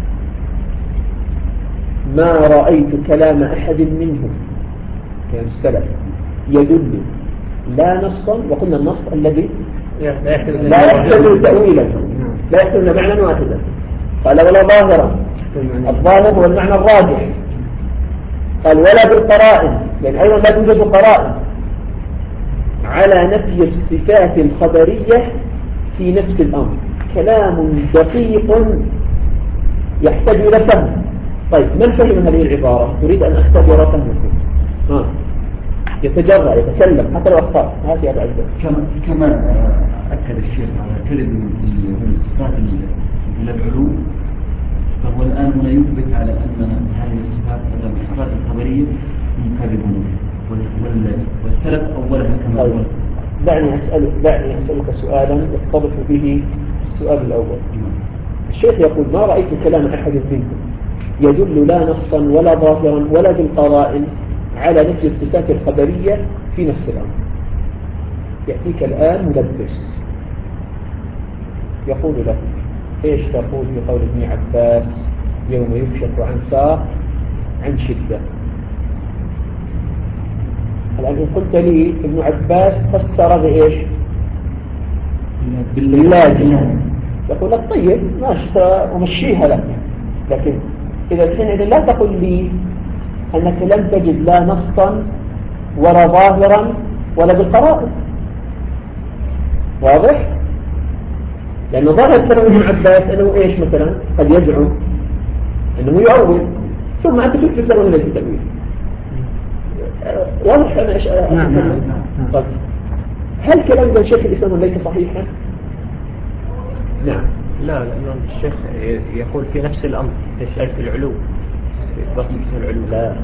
ما رأيت كلام أحد منهم كلام السلف يدل لا نصا، وقلنا النص الذي لا يحتمل تأويلا، لا يحتمل معنى واحدا. قال ولا ظاهرا، الظاهر هو المعنى الراجح. قال ولا بالقرائن، يعني أيضا لا توجد قرائن على نفي الصفات الخبرية في نفس الأمر. كلام دقيق يحتاج إلى فهم. طيب من فهم هذه العبارة؟ أريد أن أختبر فهمكم. يتجرأ يتكلم حتى لو أخطأ. هذه أبعد. كما أكد الشيخ على كلمة من الصفات العلو، فهو الآن هنا يثبت على أن هذه الصفات الصفات الخبرية مكذبون، والسلف أولها كما طيب. دعني أسألك سؤالا يتضح به السؤال الأول. الشيخ يقول ما رأيت كلام أحد منكم يدل لا نصا ولا ظاهرا ولا بالقرائن على نفي الصفات الخبرية في نفس الأمر. يأتيك الآن ملبس يقول لك إيش تقول في قول ابن عباس يوم يكشف عن ساق عن شدة؟ الآن إن قلت لي ابن عباس فسر بإيش؟ باللازم. يقول لك طيب ماشي ومشيها لك، لكن إذا الحين لا تقول لي أنك لم تجد لا نصا ولا ظاهرا ولا بالقرائن. واضح؟ لأن ظاهر كلام ابن عباس أنه إيش مثلا قد يزعم أنه يعول، ثم أنت تثبت له من التأويل. واضح أنا إيش؟ طيب هل كلام ابن شيخ الإسلام ليس صحيحا؟ نعم. لا، لأن الشيخ يقول في نفس الأمر تسأل في العلو. في إثبات نفس العلو. لا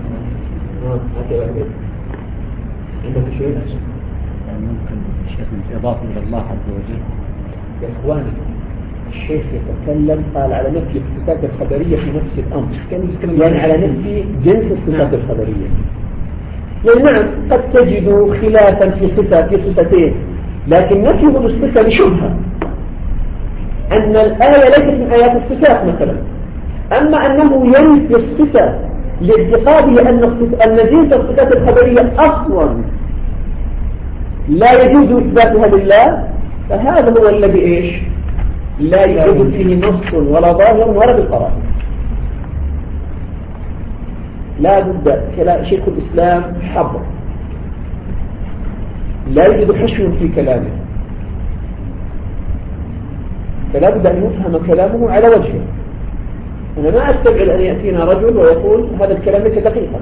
عندك شيء؟ يعني ممكن الشيخ إضافة إلى الله عز وجل. يا إخواني الشيخ يتكلم قال على نفي الصفات الخبرية في نفس الأمر، يعني على نفي جنس الصفات الخبرية. يعني نعم قد تجد خلافا في صفتين، لكن نفيه للصفة لشبهة أن الآية ليست من آيات الصفات مثلا، أما أنه ينفي الصفة لاعتقاده أن جنس الصفات الخبرية أصلا لا يجوز إثباتها لله، فهذا هو الذي إيش لا يوجد فيه نص ولا ظاهر ولا بالقرائن. لا بد شيخ الإسلام حبر، لا يوجد حشو في كلامه، فلا بد أن يفهم كلامه على وجهه. أنا ما أستبعد أن يأتينا رجل ويقول هذا الكلام ليس دقيقا،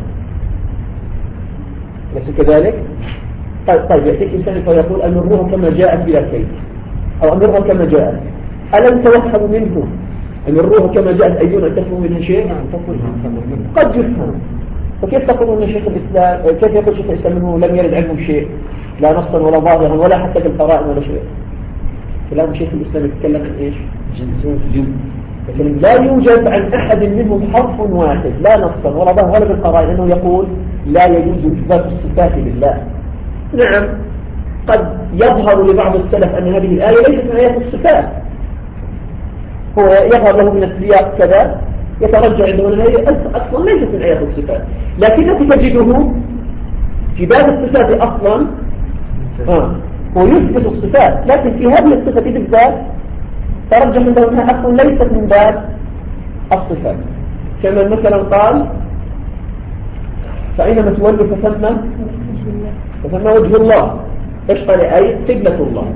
ليس كذلك. طيب يأتيك إنسان فيقول أمروها كما جاءت بلا كيف، أو أمروها كما جاءت، ألم توحدوا منه أمروها كما جاءت أيون أن تفهموا منها شيء؟ قد يفهم. فكيف تقولون أن شيخ الإسلام، كيف يقول شيخ الإسلام أنه لم يرد عنه شيء لا نصا ولا ظاهرا ولا حتى بالقرائن ولا شيء؟ كلام شيخ الإسلام يتكلم عن إيش؟ لكن لا يوجد عن أحد منهم حرف واحد لا نصا ولا ظاهرا ولا بالقرائن أنه يقول لا يجوز إثبات الصفات لله. نعم قد يظهر لبعض السلف أن هذه الآية ليست من آيات الصفات، هو يظهر له من السياق كذا يترجع عنده أن هذه أصلا ليست من آيات الصفات، لكنك تجده في باب الصفات أصلا هو يثبت الصفات، لكن في هذه الصفة بالذات ترجع عنده أنها أصلا ليست من باب الصفات. كما مثلا قال فأينما تولوا فثم وجه الله، إيش قال؟ أي قبلة الله.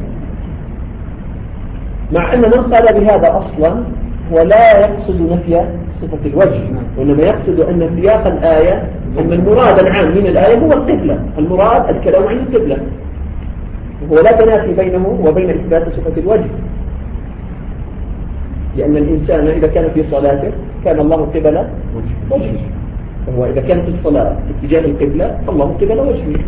مع أن من قال بهذا أصلا ولا يقصد نفي صفة الوجه، وإنما يقصد أن سياق الآية أن المراد العام من الآية هو القبلة، المراد الكلام عن القبلة، وهو لا تنافي بينه وبين إثبات صفة الوجه، لأن الإنسان إذا كان في صلاته كان الله قبل وجهه، فهو إذا كان في الصلاة في اتجاه القبلة فالله قبل وجهه.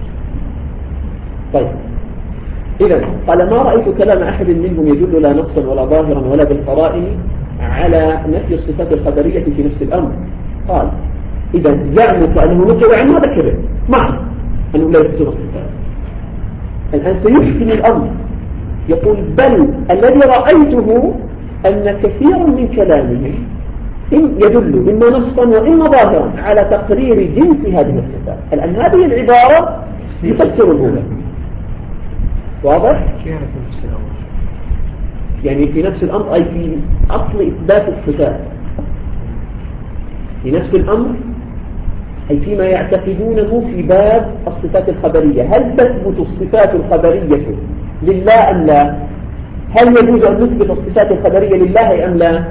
طيب إذا قال ما رأيت كلام أحد منهم يدل لا نصا ولا ظاهرا ولا بالقرائن على نفي الصفات الخبرية في نفس الأمر. قال إذا زعمك أنه نقل عنه هذا كذب، معنى أنه لا يفسر الصفات. الآن سيحسن الأمر، يقول بل الذي رأيته أن كثيرا من كلامه يدل إما نصا وإما ظاهرا على تقرير جنس هذه الصفات. الآن هذه العبارة يفسر الأولى، واضح؟ يعني في نفس الأمر أي في أصل إثبات الصفات، في نفس الأمر أي فيما يعتقدونه في باب الصفات الخبرية. هل تثبت الصفات الخبرية لله أم لا؟ هل يجوز أن نثبت الصفات الخبرية لله أم لا؟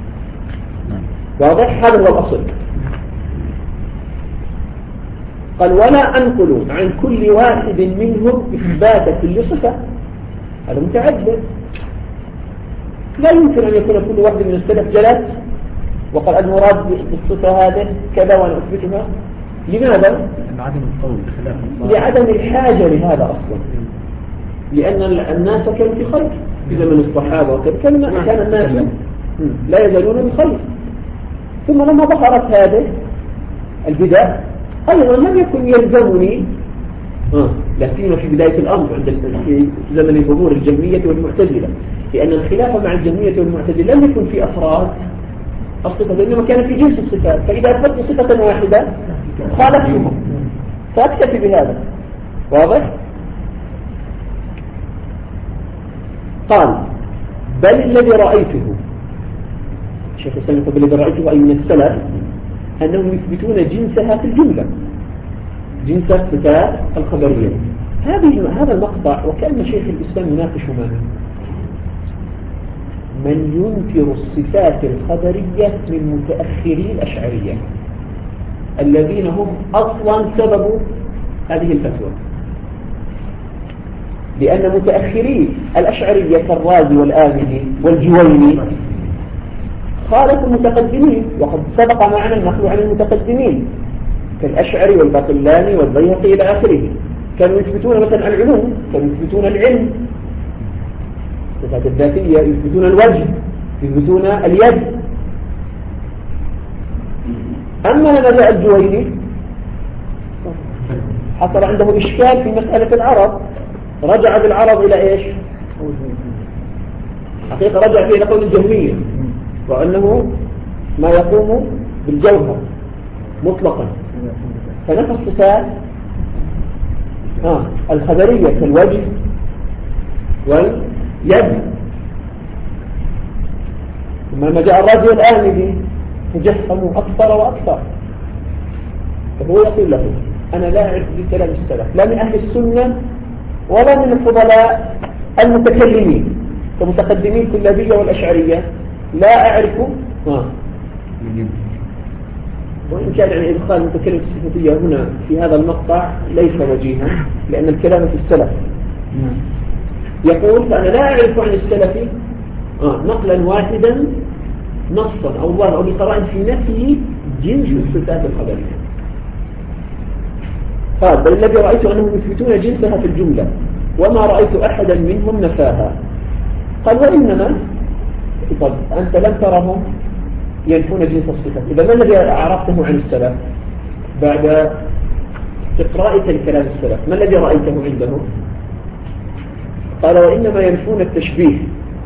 واضح؟ هذا هو الأصل. قال ولا أنقل عن كل واحد منهم إثبات كل صفة، هذا متعدد، لا يمكن أن يكون كل واحد من السلف جلس وقال المراد بالصفة هذه كذا وأنا أثبتها. لماذا؟ لعدم الحاجة لهذا أصلا، لأن الناس كانوا في خير في زمن الصحابة وكذا، كان الناس لا يزالون بخير، ثم لما ظهرت هذه البدع أيضا لم يكن يلزمني لا سيما في بداية الأمر في زمن ظهور الجهمية والمعتزلة، لأن الخلاف مع الجهمية والمعتزلة لم يكن في أفراد الصفة، إنما كان في جنس الصفات، فإذا أثبت صفة واحدة خالفتهم، فأكتفي بهذا. واضح؟ قال بل الذي رأيته، شيخ الإسلام يقول الذي رأيته أي من السلف أنهم يثبتون جنسها في الجملة، جنس الصفات الخبرية. هذا المقطع وكأن شيخ الإسلام يناقش من ينكر الصفات الخبرية من متأخري الأشعرية الذين هم أصلا سبب هذه الفتوى، لأن متأخري الأشعرية كالرازي والآمني والجويني خالف المتقدمين، وقد سبق معنا النقل عن المتقدمين كالأشعري والباقلاني والبيهقي إلى آخره. كانوا يثبتون مثلا العلوم، كانوا يثبتون العلم، الصفات الذاتية، يثبتون الوجه، يثبتون اليد. أما لما جاء الجويني حصل عنده إشكال في مسألة العرض، رجع بالعرض إلى إيش؟ حقيقة رجع فيه إلى قول الجهمية، وأنه ما يقوم بالجوهر مطلقا، فنفى الصفات الخبرية كالوجه واليد. ثم جاء الرازي الآمدي تجسموا أكثر وأكثر، فهو يقول له أنا لا أعرف بكلام السلف لا من أهل السنة ولا من الفضلاء المتكلمين كمتقدمين كلابية والأشعرية، لا أعرف وإن كان يعني إدخال المتكلم الصفتية هنا في هذا المقطع ليس وجيها، لأن الكلام في السلف. يقول فأنا لا أعرف عن السلف نقلا واحدا نصا أو ظاهرا أو بقراء في نفي جنس الصفات الخبرية. قال بل الذي رأيت أنهم يثبتون جنسها في الجملة وما رأيت أحدا منهم نفاها. قال وإنما طب أنت لم ترهم ينفون جنس الصفات، إذا ما الذي عرفته عن السلف بعد استقرائك لكلام السلف؟ ما الذي رأيته عندهم؟ قال وإنما ينفون التشبيه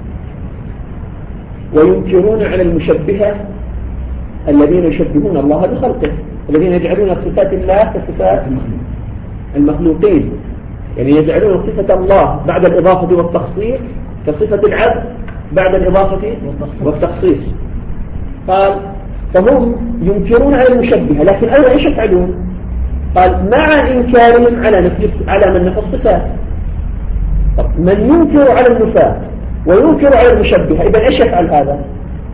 وينكرون على المشبهة الذين يشبهون الله بخلقه، الذين يجعلون صفات الله كصفات المخلوقين، يعني يجعلون صفة الله بعد الإضافة والتخصيص كصفة العبد بعد الإضافة والتخصيص. قال فهم ينكرون على المشبهة، لكن أيضا إيش يفعلون؟ قال مع إنكارهم على من نفى الصفات. من ينكر على النفاة وينكر على المشبهة، إذا إيش يفعل هذا؟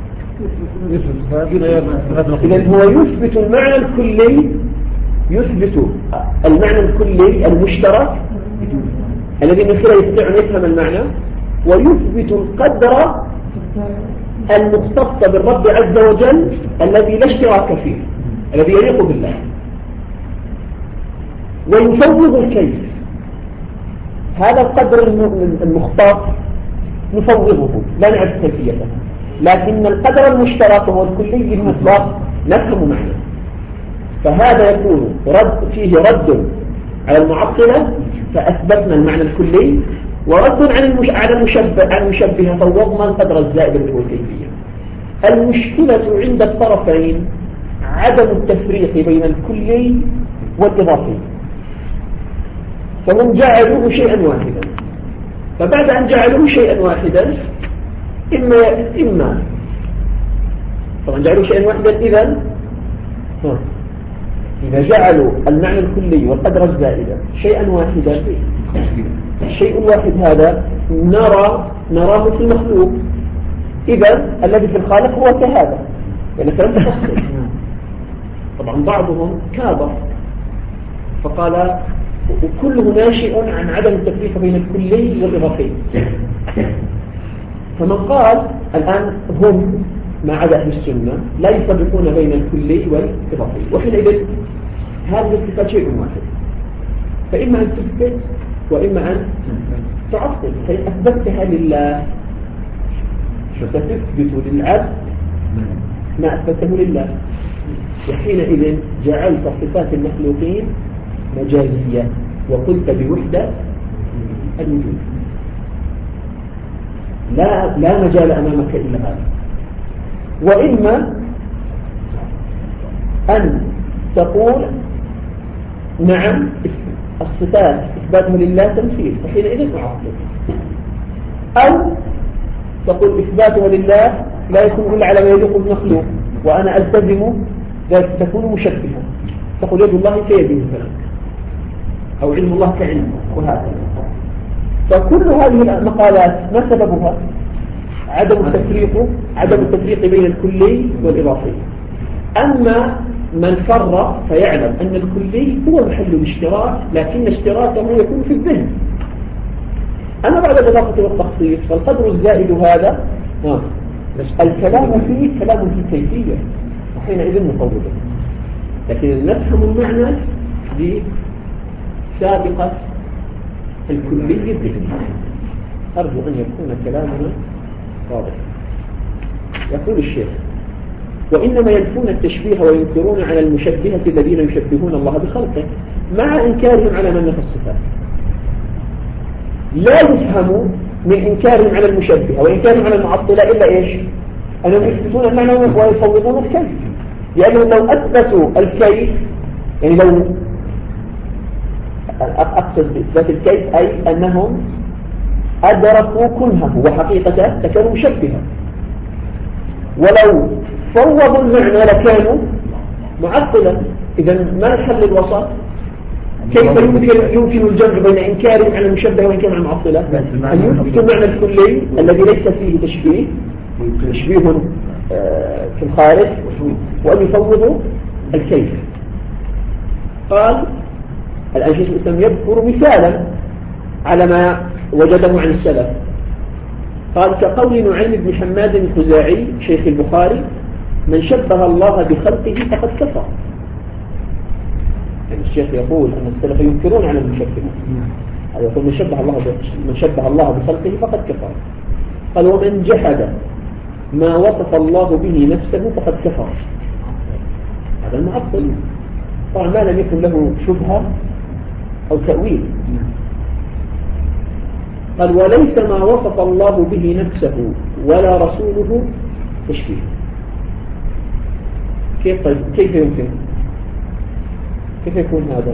إذا هو يثبت المعنى الكلي، يثبت المعنى الكلي المشترك الذي من خلاله يستطيع أن يفهم المعنى، ويثبت القدر المختص بالرب عز وجل الذي لا اشتراك فيه، الذي يليق بالله، ويفوض الكيف. هذا القدر المختص نفوضه لا نعرف كيفيته، لكن القدر المشترك هو الكلي المطلق نفهم معناه. فهذا يكون فيه رد على المعطلة فأثبتنا المعنى الكلي، ورد على المشبهة فوضنا القدر الزائد اللي هو الكيفية. المشكلة عند الطرفين عدم التفريق بين الكلي والإضافي، فهم جعلوه شيئا واحدا. فبعد أن جعلوه شيئا واحدا إما طبعا جعلوه شيئا واحدا، إذا جعلوا المعنى الكلي والقدر الزائد شيئا واحدا، الشيء الواحد هذا نراه في المخلوق، إذا الذي في الخالق هو كهذا، يعني كلام تفصل. طبعا بعضهم كابر فقال وكله ناشئ عن عدم التفريق بين الكلي والإضافي. فمن قال الآن هم ما عدا أهل السنة لا يفرقون بين الكلي والإضافي، وحينئذ هذه الصفات شيء واحد، فإما أن تثبت وإما أن تعطل. فإن أثبتها لله فستثبت للعبد ما أثبته لله، وحينئذ جعلت صفات المخلوقين مجازية وقلت بوحدة الوجود. لا مجال أمامك إلا هذا. وإما أن تقول نعم الصفات إثباتها لله تمثيل، فحينئذ معطل، أو تقول إثباتها لله لا يكون إلا على ما يليق بالمخلوق وأنا ألتزم ذلك، تكون مشبهة، تقول يد الله كيده مثلا، أو علم الله كعلمه، وهكذا. فكل هذه المقالات ما سببها؟ عدم التفريق بين الكلي والإضافي. أما من فرق فيعلم أن الكلي هو محل الاشتراك، لكن اشتراكه يكون في الذهن. أما بعد الإضافة والتخصيص فالقدر الزائد هذا الكلام فيه كلام في الكيفية، وحينئذ نفوضه، لكن نفهم المعنى بسابقة الكلية الذهنية. أرجو أن يكون كلامنا واضح. يقول الشيخ: وإنما ينفون التشبيه وينكرون على المشبهة الذين يشبهون الله بخلقه مع إنكارهم على من نفى الصفات. لا يفهم من إنكارهم على المشبهة وإنكارهم على المعطلة إلا إيش؟ أنهم يثبتون المعنى ويفوضون الكيف، لأنهم لو أثبتوا الكيف، يعني لو أقصد بإثبات الكيف أي أنهم أدركوا كنهه وحقيقته لكانوا مشبهة، ولو فوضوا المعنى لكانوا معطلا. إذا ما الحل الوسط؟ كيف يمكن الجمع بين إنكارهم على المشبه وإنكارهم على المعطلة؟ أن يثبتوا المعنى الكلي الذي ليس فيه تشبيه في الخارج، وأن يفوضوا الكيف. قال الآن شيخ الإسلام يذكر مثالا على ما وجده عن السلف. قال: كقول نعيم بن حماد الخزاعي شيخ البخاري: من شبه الله بخلقه فقد كفر. يعني الشيخ يقول أن السلف ينكرون على المشبهة، يقول من شبه الله بخلقه فقد كفر. قال: ومن جحد ما وصف الله به نفسه فقد كفر. هذا المعطل طبعا ما لم يكن له شبهة أو تأويل. قال: وليس ما وصف الله به نفسه ولا رسوله تشبيه. كيف يمكن؟ كيف يكون هذا؟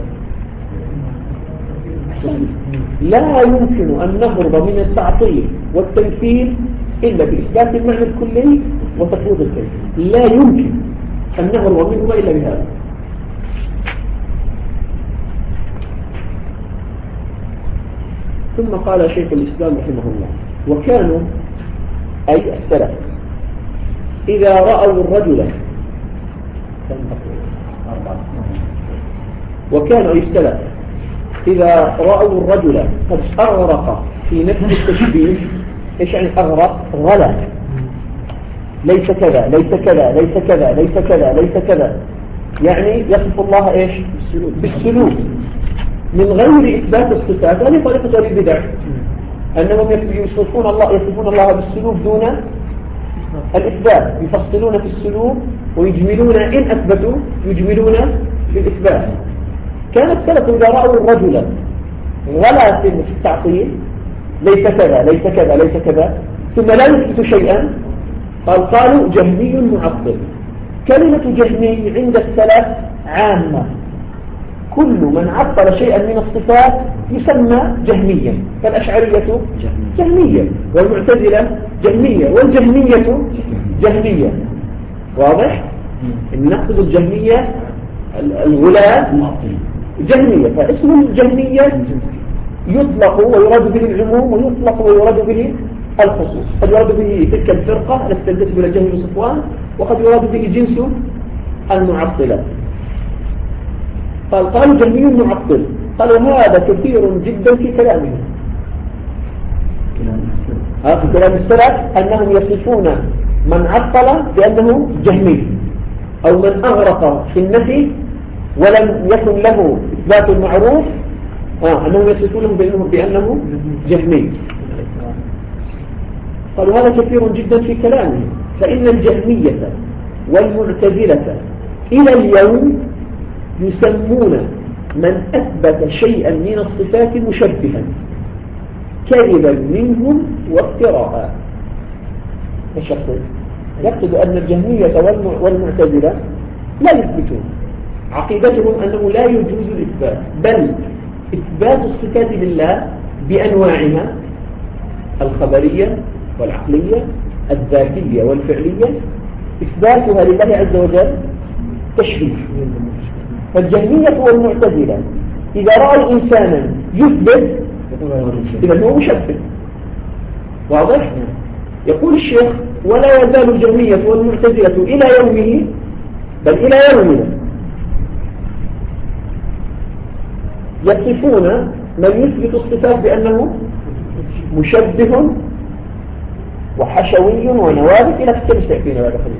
لا يمكن أن نهرب من التعطيل والتمثيل إلا بإثبات المعنى الكلي وتفويض الكيف. لا يمكن أن نهرب منهما إلا بهذا. ثم قال شيخ الإسلام رحمه الله: وكانوا أي السلف إذا رأوا الرجل وكانوا أي السلف إذا رأوا الرجل قد أغرق في نفس التشبيه. إيش يعني أغرق؟ غلى، ليس كذا ليس كذا ليس كذا ليس كذا ليس كذا، يعني يصف الله إيش؟ بالسلوك من غير إثبات الصفات. هذه طريقة البدع، أنهم يصفون الله بالسلوك دون الإثبات، يفصلون في السلوك ويجملون إن أثبتوا يجملون في الإثبات. كان السلف إذا رأوا الرجل غلا في التعطيل، ليس كذا ليس كذا ليس كذا، ثم لا يثبت شيئا، قالوا جهمي معطل. كلمة جهمي عند السلف عامة، كل من عطل شيئا من الصفات يسمى جهميا، فالأشعرية جهمية، والمعتزلة جهمية، والجهمية جهمية. واضح؟ إن نقصد الجهمية الغلاة جهمية، فاسم الجهمية يطلق ويراد به العموم، ويطلق ويراد به الخصوص. قد يراد به تلك الفرقة التي تنتسب إلى الجهم وصفوان، وقد يراد به جنس المعطلة. قالوا جهمي معطل. قالوا هذا كثير جدا في كلامهم، في كلام السلف، أنهم يصفون من عطل بأنه جهمي، أو من أغرق في النفي ولم يكن له إثبات المعروف، أنهم يصفونه بأنه جهمي. قالوا هذا كثير جدا في كلامهم، فإن الجهمية والمعتزلة إلى اليوم يسمون من أثبت شيئا من الصفات مشبها كذبا منهم وافتراء. الشخصي يقصد أن الجهمية والمعتزلة لا يثبتون، عقيدتهم أنه لا يجوز الإثبات، بل إثبات الصفات لله بأنواعها الخبرية والعقلية الذاتية والفعلية، إثباتها لله عز وجل تشبيه. فالجهمية والمعتزلة إذا رأوا إنسانا يثبت إذا هو مشبه. واضح؟ يقول الشيخ: ولا يزال الجهمية والمعتزلة إلى يومه، بل إلى يومنا، يصفون من يثبت الصفات بأنه مشبه وحشوي ونوابت إلى كتاب سيأتينا بعد قليل.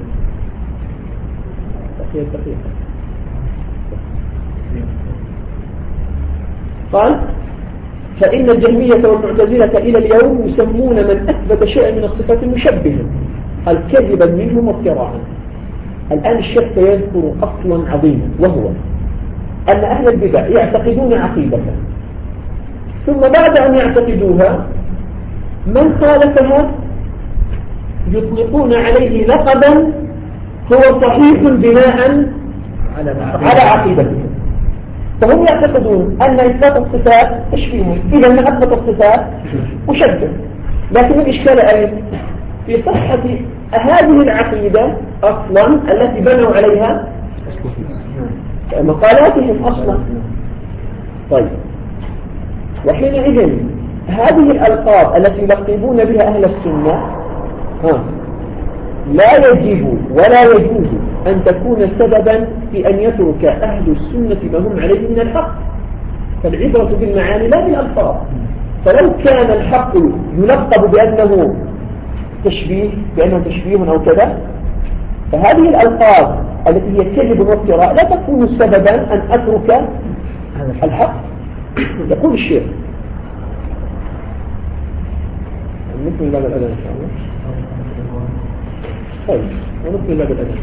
قال فإن الجهمية والمعتزلة إلى اليوم يسمون من أثبت شيئا من الصفات المشبهة الكذبا منهم وافتراعا. الآن الشيخ يذكر أصلا عظيما، وهو أن أهل البدع يعتقدون عقيدة، ثم بعد أن يعتقدوها من خالفها يطلقون عليه لقبا هو صحيح بناء على عقيدتهم. فهم يعتقدون أن إثبات الصفات تشبيه، إذا ما أثبت الصفات مشبه، لكن الإشكال أين؟ في صحة هذه العقيدة أصلا التي بنوا عليها مقالاتهم أصلا. طيب، وحينئذ هذه الألقاب التي يلقبون بها أهل السنة لا يجب ولا يجوز أن تكون سببا في أن يترك أهل السنة ما هم عليه من الحق. فالعبرة بالمعاني لا بالألفاظ. فلو كان الحق يلقب بأنه تشبيه أو كذا، فهذه الألفاظ التي هي كذب وافتراء لا تكون سببا أن أترك الحق. يقول الشيخ نكمل باب الأذان إن شاء الله. طيب، ونكمل باب الأذان.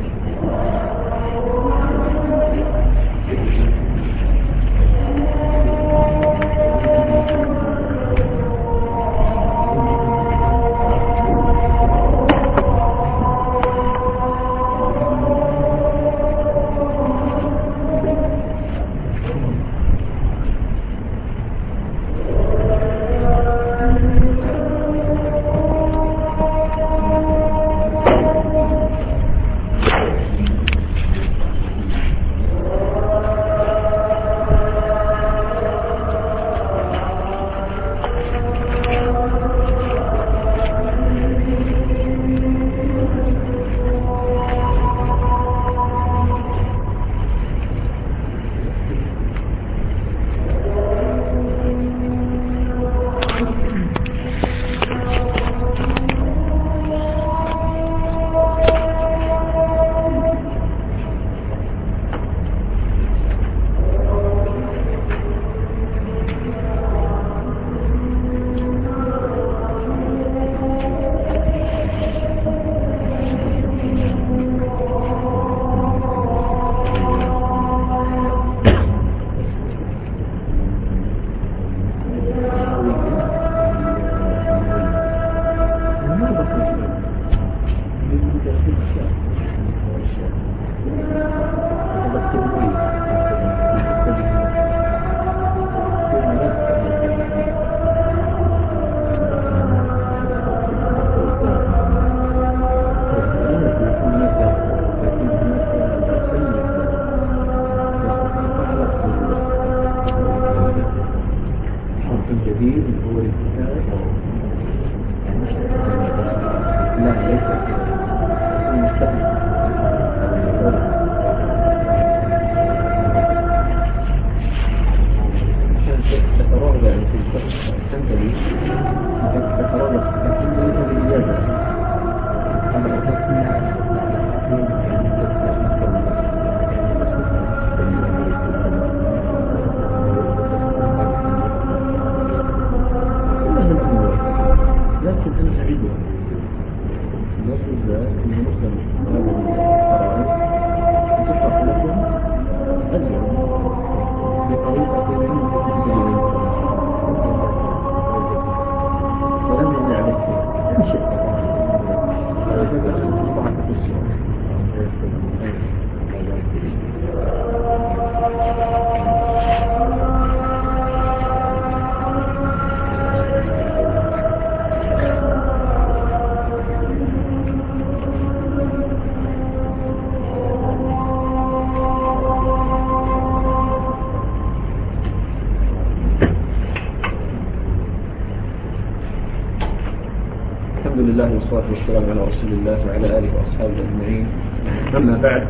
والصلاة والسلام على رسول الله وعلى آله وأصحابه أجمعين. أما بعد،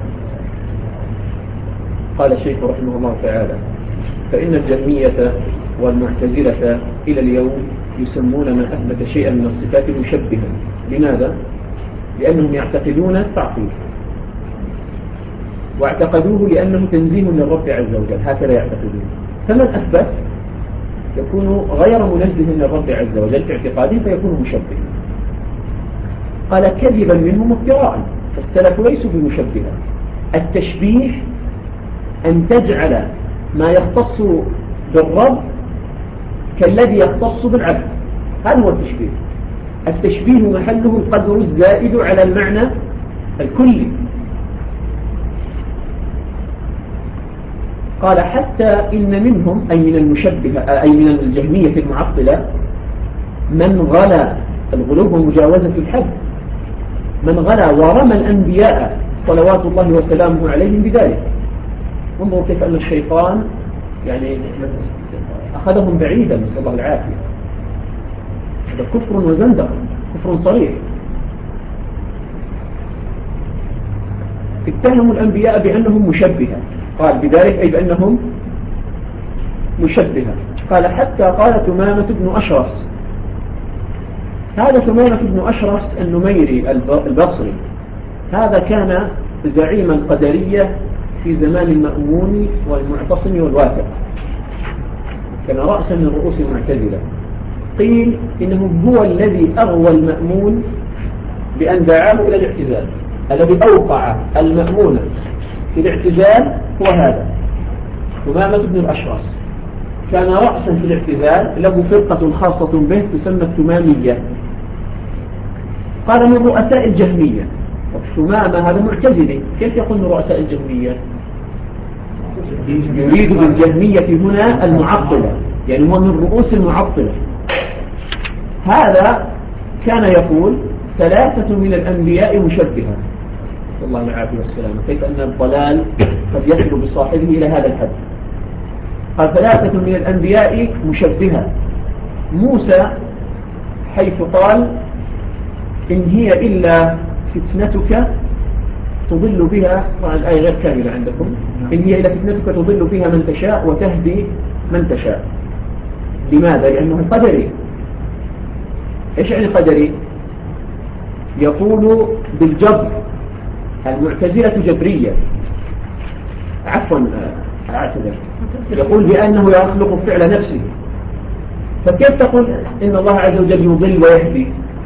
قال الشيخ رحمه الله تعالى: فإن الجهمية والمعتزلة إلى اليوم يسمون من أثبت شيئا من الصفات مشبها. لماذا؟ لأنهم يعتقدون التعطيل، واعتقدوه لأنه تنزيه للرب عز وجل، هكذا يعتقدون. فمن أثبت يكون غير منزه للرب عز وجل في اعتقاده فيكون مشبه. قال كذبا منهم افتراء، فالسلف ليسوا بمشبهة. التشبيه أن تجعل ما يختص بالرب كالذي يختص بالعبد، هذا هو التشبيه. التشبيه محله القدر الزائد على المعنى الكلي. قال حتى إن منهم أي من المشبهة أي من الجهمية المعطلة من غلا، الغلو ومجاوزة الحد، من غلا ورمى الأنبياء صلوات الله وسلامه عليهم بذلك. انظروا كيف أن الشيطان يعني أخذهم بعيدا، نسأل الله العافية. هذا كفر وزندقة، كفر صريح. اتهموا الأنبياء بأنهم مشبهة، قال بذلك أي بأنهم مشبهة. قال حتى قال ثمامة بن أشرس، هذا ثمامة بن أشرس النميري البصري، هذا كان زعيم القدرية في زمان المأمون والمعتصم والواثق، كان رأسا من رؤوس المعتزلة. قيل إنه هو الذي أغوى المأمون بأن دعاه إلى الاعتزال، الذي أوقع المأمون في الاعتزال هو هذا ثمامة بن الأشرس، كان رأسا في الاعتزال، له فرقة خاصة به تسمى الثمامية. قال من رؤساء الجهمية. ثمامة هذا معتزلي، كيف يقول من رؤساء الجهمية؟ يريد بالجهمية هنا المعطلة، يعني هو من رؤوس المعطلة. هذا كان يقول 3 من الأنبياء مشبهة، نسأل الله العافية والسلامة. كيف أن الضلال قد يصل بصاحبه إلى هذا الحد. قال 3 من الأنبياء مشبهة. موسى حيث قال إن هي إلا فتنتك تضل بها، طبعا الآية غير كاملة عندكم، إن هي إلا فتنتك تضل بها من تشاء وتهدي من تشاء. لماذا؟ لأنه قدري. إيش يعني قدري؟ يقول بالجبر، المعتزلة جبرية، عفوا أعتذر، يقول بأنه يخلق فعل نفسه. فكيف تقول إن الله عز وجل يضل ويهدي؟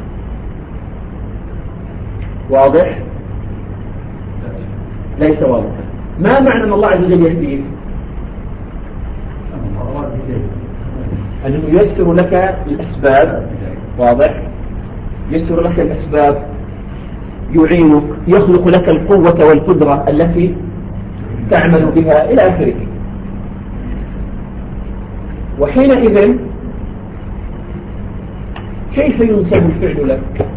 واضح؟ ليس واضحا. ما معنى أن الله عز وجل يهديه؟ أنه ييسر لك الأسباب، واضح؟ ييسر لك الأسباب، يعينك، يخلق لك القوة والقدرة التي تعمل بها إلى آخره. وحينئذ كيف ينسب الفعل لك؟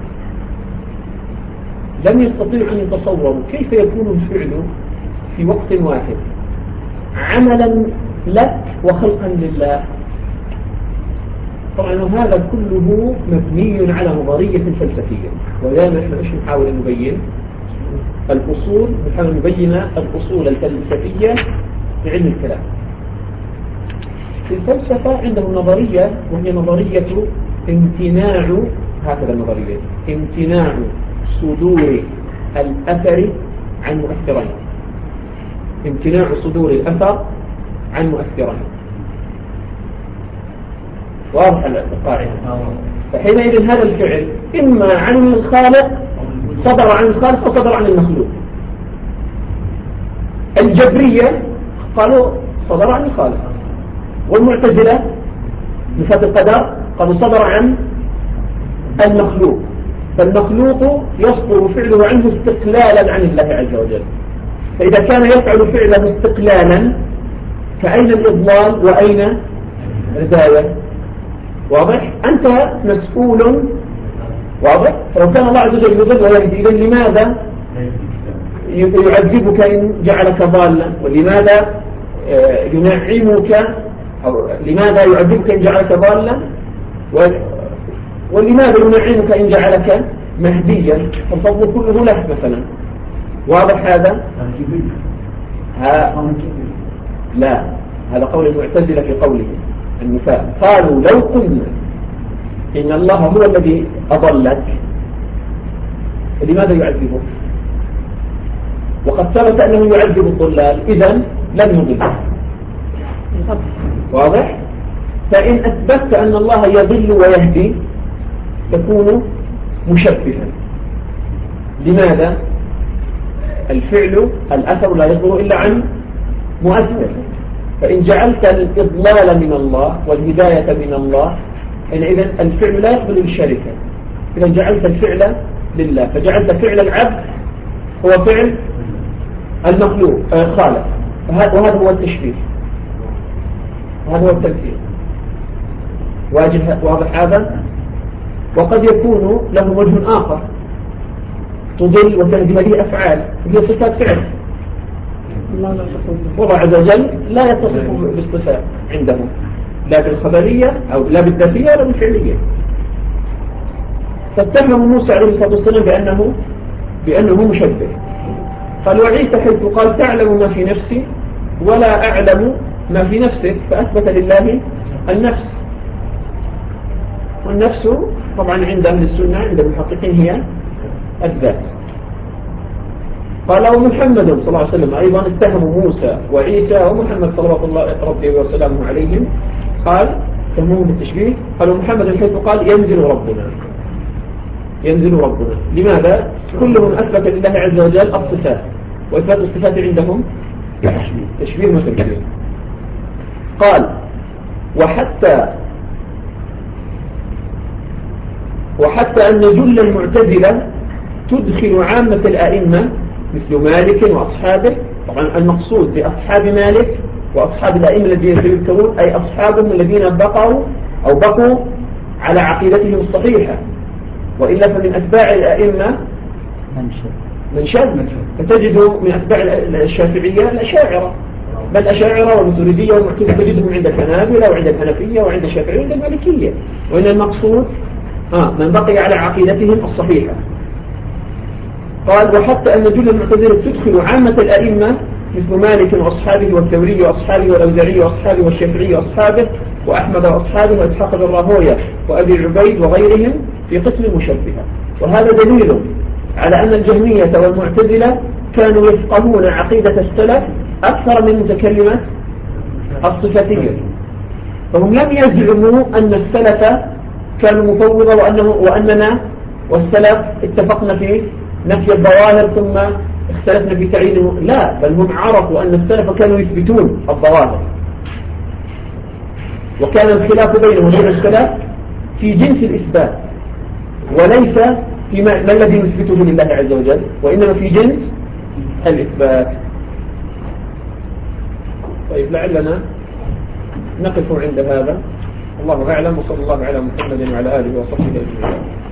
لم يستطيعوا أن يتصوروا كيف يكون الفعل في وقت واحد عملا لك وخلقا لله. طبعا هذا كله مبني على نظرية فلسفية، ولذلك نحن ايش نحاول أن نبين الأصول، نحاول نبين الأصول الفلسفية لعلم الكلام. في الفلسفة عندهم نظرية وهي نظرية امتناع، هكذا النظرية، امتناع صدور الأثر عن مؤثرين، امتناع صدور الأثر عن مؤثرين. واضح القاعدة. فحينئذ هذا الفعل إما عن الخالق، صدر عن الخالق أو صدر عن المخلوق. الجبرية قالوا صدر عن الخالق، والمعتزلة نفاة القدر قالوا صدر عن المخلوق. فالمخلوق يصدر فعله عنه استقلالا عن الله عز وجل. فإذا كان يفعل فعله استقلالا فأين الإضلال وأين الهداية؟ واضح؟ أنت مسؤول، واضح؟ فلو كان الله عز وجل يضل ويهدي، إذن لماذا يعذبك إن جعلك ضالا؟ ولماذا ينعمك، أو لماذا يعذبك إن جعلك ضالا؟ ولماذا ينعمك إن جعلك مهديا؟ فالفضل كله له مثلا. واضح هذا؟ لا، هذا قول المعتزلة في قوله النفاق. قالوا لو قلنا إن الله هو الذي أضلك، لماذا يعذبه؟ وقد ثبت أنه يعذب الضلال، إذن لم يضل. واضح؟ فإن أثبتت أن الله يضل ويهدي تكون مشبها. لماذا؟ الفعل الأثر لا يصدر إلا عن مؤثر، فإن جعلت الإضلال من الله والهداية من الله إذن الفعل لا يقبل الشركة. إذا جعلت الفعل لله، فجعلت فعل العبد هو فعل المخلوق خالق، وهذا هو التشبيه، وهذا هو التمثيل. واضح هذا؟ وقد يكون له وجه آخر، تضل وتهدي هذه أفعال هي صفات فعل، والله عز وجل لا يتصف بالصفات عنده، لا بالخبرية أو لا بالذاتية ولا بالفعلية. فاتهم موسى عليه الصلاة والسلام بأنه مشبه. قال وعيت حيث قال تعلم ما في نفسي ولا أعلم ما في نفسك، فأثبت لله النفس. والنفس طبعا عند أهل السنة عند المحققين هي الذات. قال ومحمد صلى الله عليه وسلم أيضا اتهموا موسى وعيسى ومحمد صلوات الله ربي وسلامه عليهم، قال تهمهم بالتشبيه. قالوا محمد حيث قال ينزل ربنا، ينزل ربنا. لماذا؟ كلهم أثبت لله عز وجل الصفات، وإثبات الصفات عندهم تشبيه وتمثيل. قال وحتى أن جل المعتزلة تدخل عامة الأئمة مثل مالك وأصحابه. طبعا المقصود بأصحاب مالك وأصحاب الأئمة الذين يذكرون أي أصحابهم الذين بقوا على عقيدتهم الصحيحة، وإلا فمن أتباع الأئمة من شذ. فتجد من أتباع الشافعية الأشاعرة، بل الأشاعرة والماتريدية والمعتزلة تجدهم عند الحنابلة وعند الحنفية وعند الشافعية وعند المالكية، وإن المقصود من بقي على عقيدتهم الصحيحة. قال وحتى أن جل المعتزلة تدخل عامة الأئمة مثل مالك وأصحابه والثوري وأصحابه والأوزاعي وأصحابه والشافعي وأصحابه وأحمد وأصحابه وإسحاق بن راهويه وأبي عبيد وغيرهم في قسم المشبهة. وهذا دليل على أن الجهمية والمعتزلة كانوا يفقهون عقيدة السلف أكثر من متكلمة الصفاتية، فهم لم يزعموا أن السلف كانوا مفوضة وأننا والسلف اتفقنا في نفي الظواهر ثم اختلفنا في تعيينه. لا، بل هم عرفوا أن السلف كانوا يثبتون الظواهر، وكان الخلاف بينهم وبين السلف في جنس الإثبات وليس في ما الذي نثبته لله عز وجل، وإنما في جنس الإثبات. طيب لعلنا نقف عند هذا، الله أعلم، وصلى الله على محمد وعلى آله وصحبه أجمعين.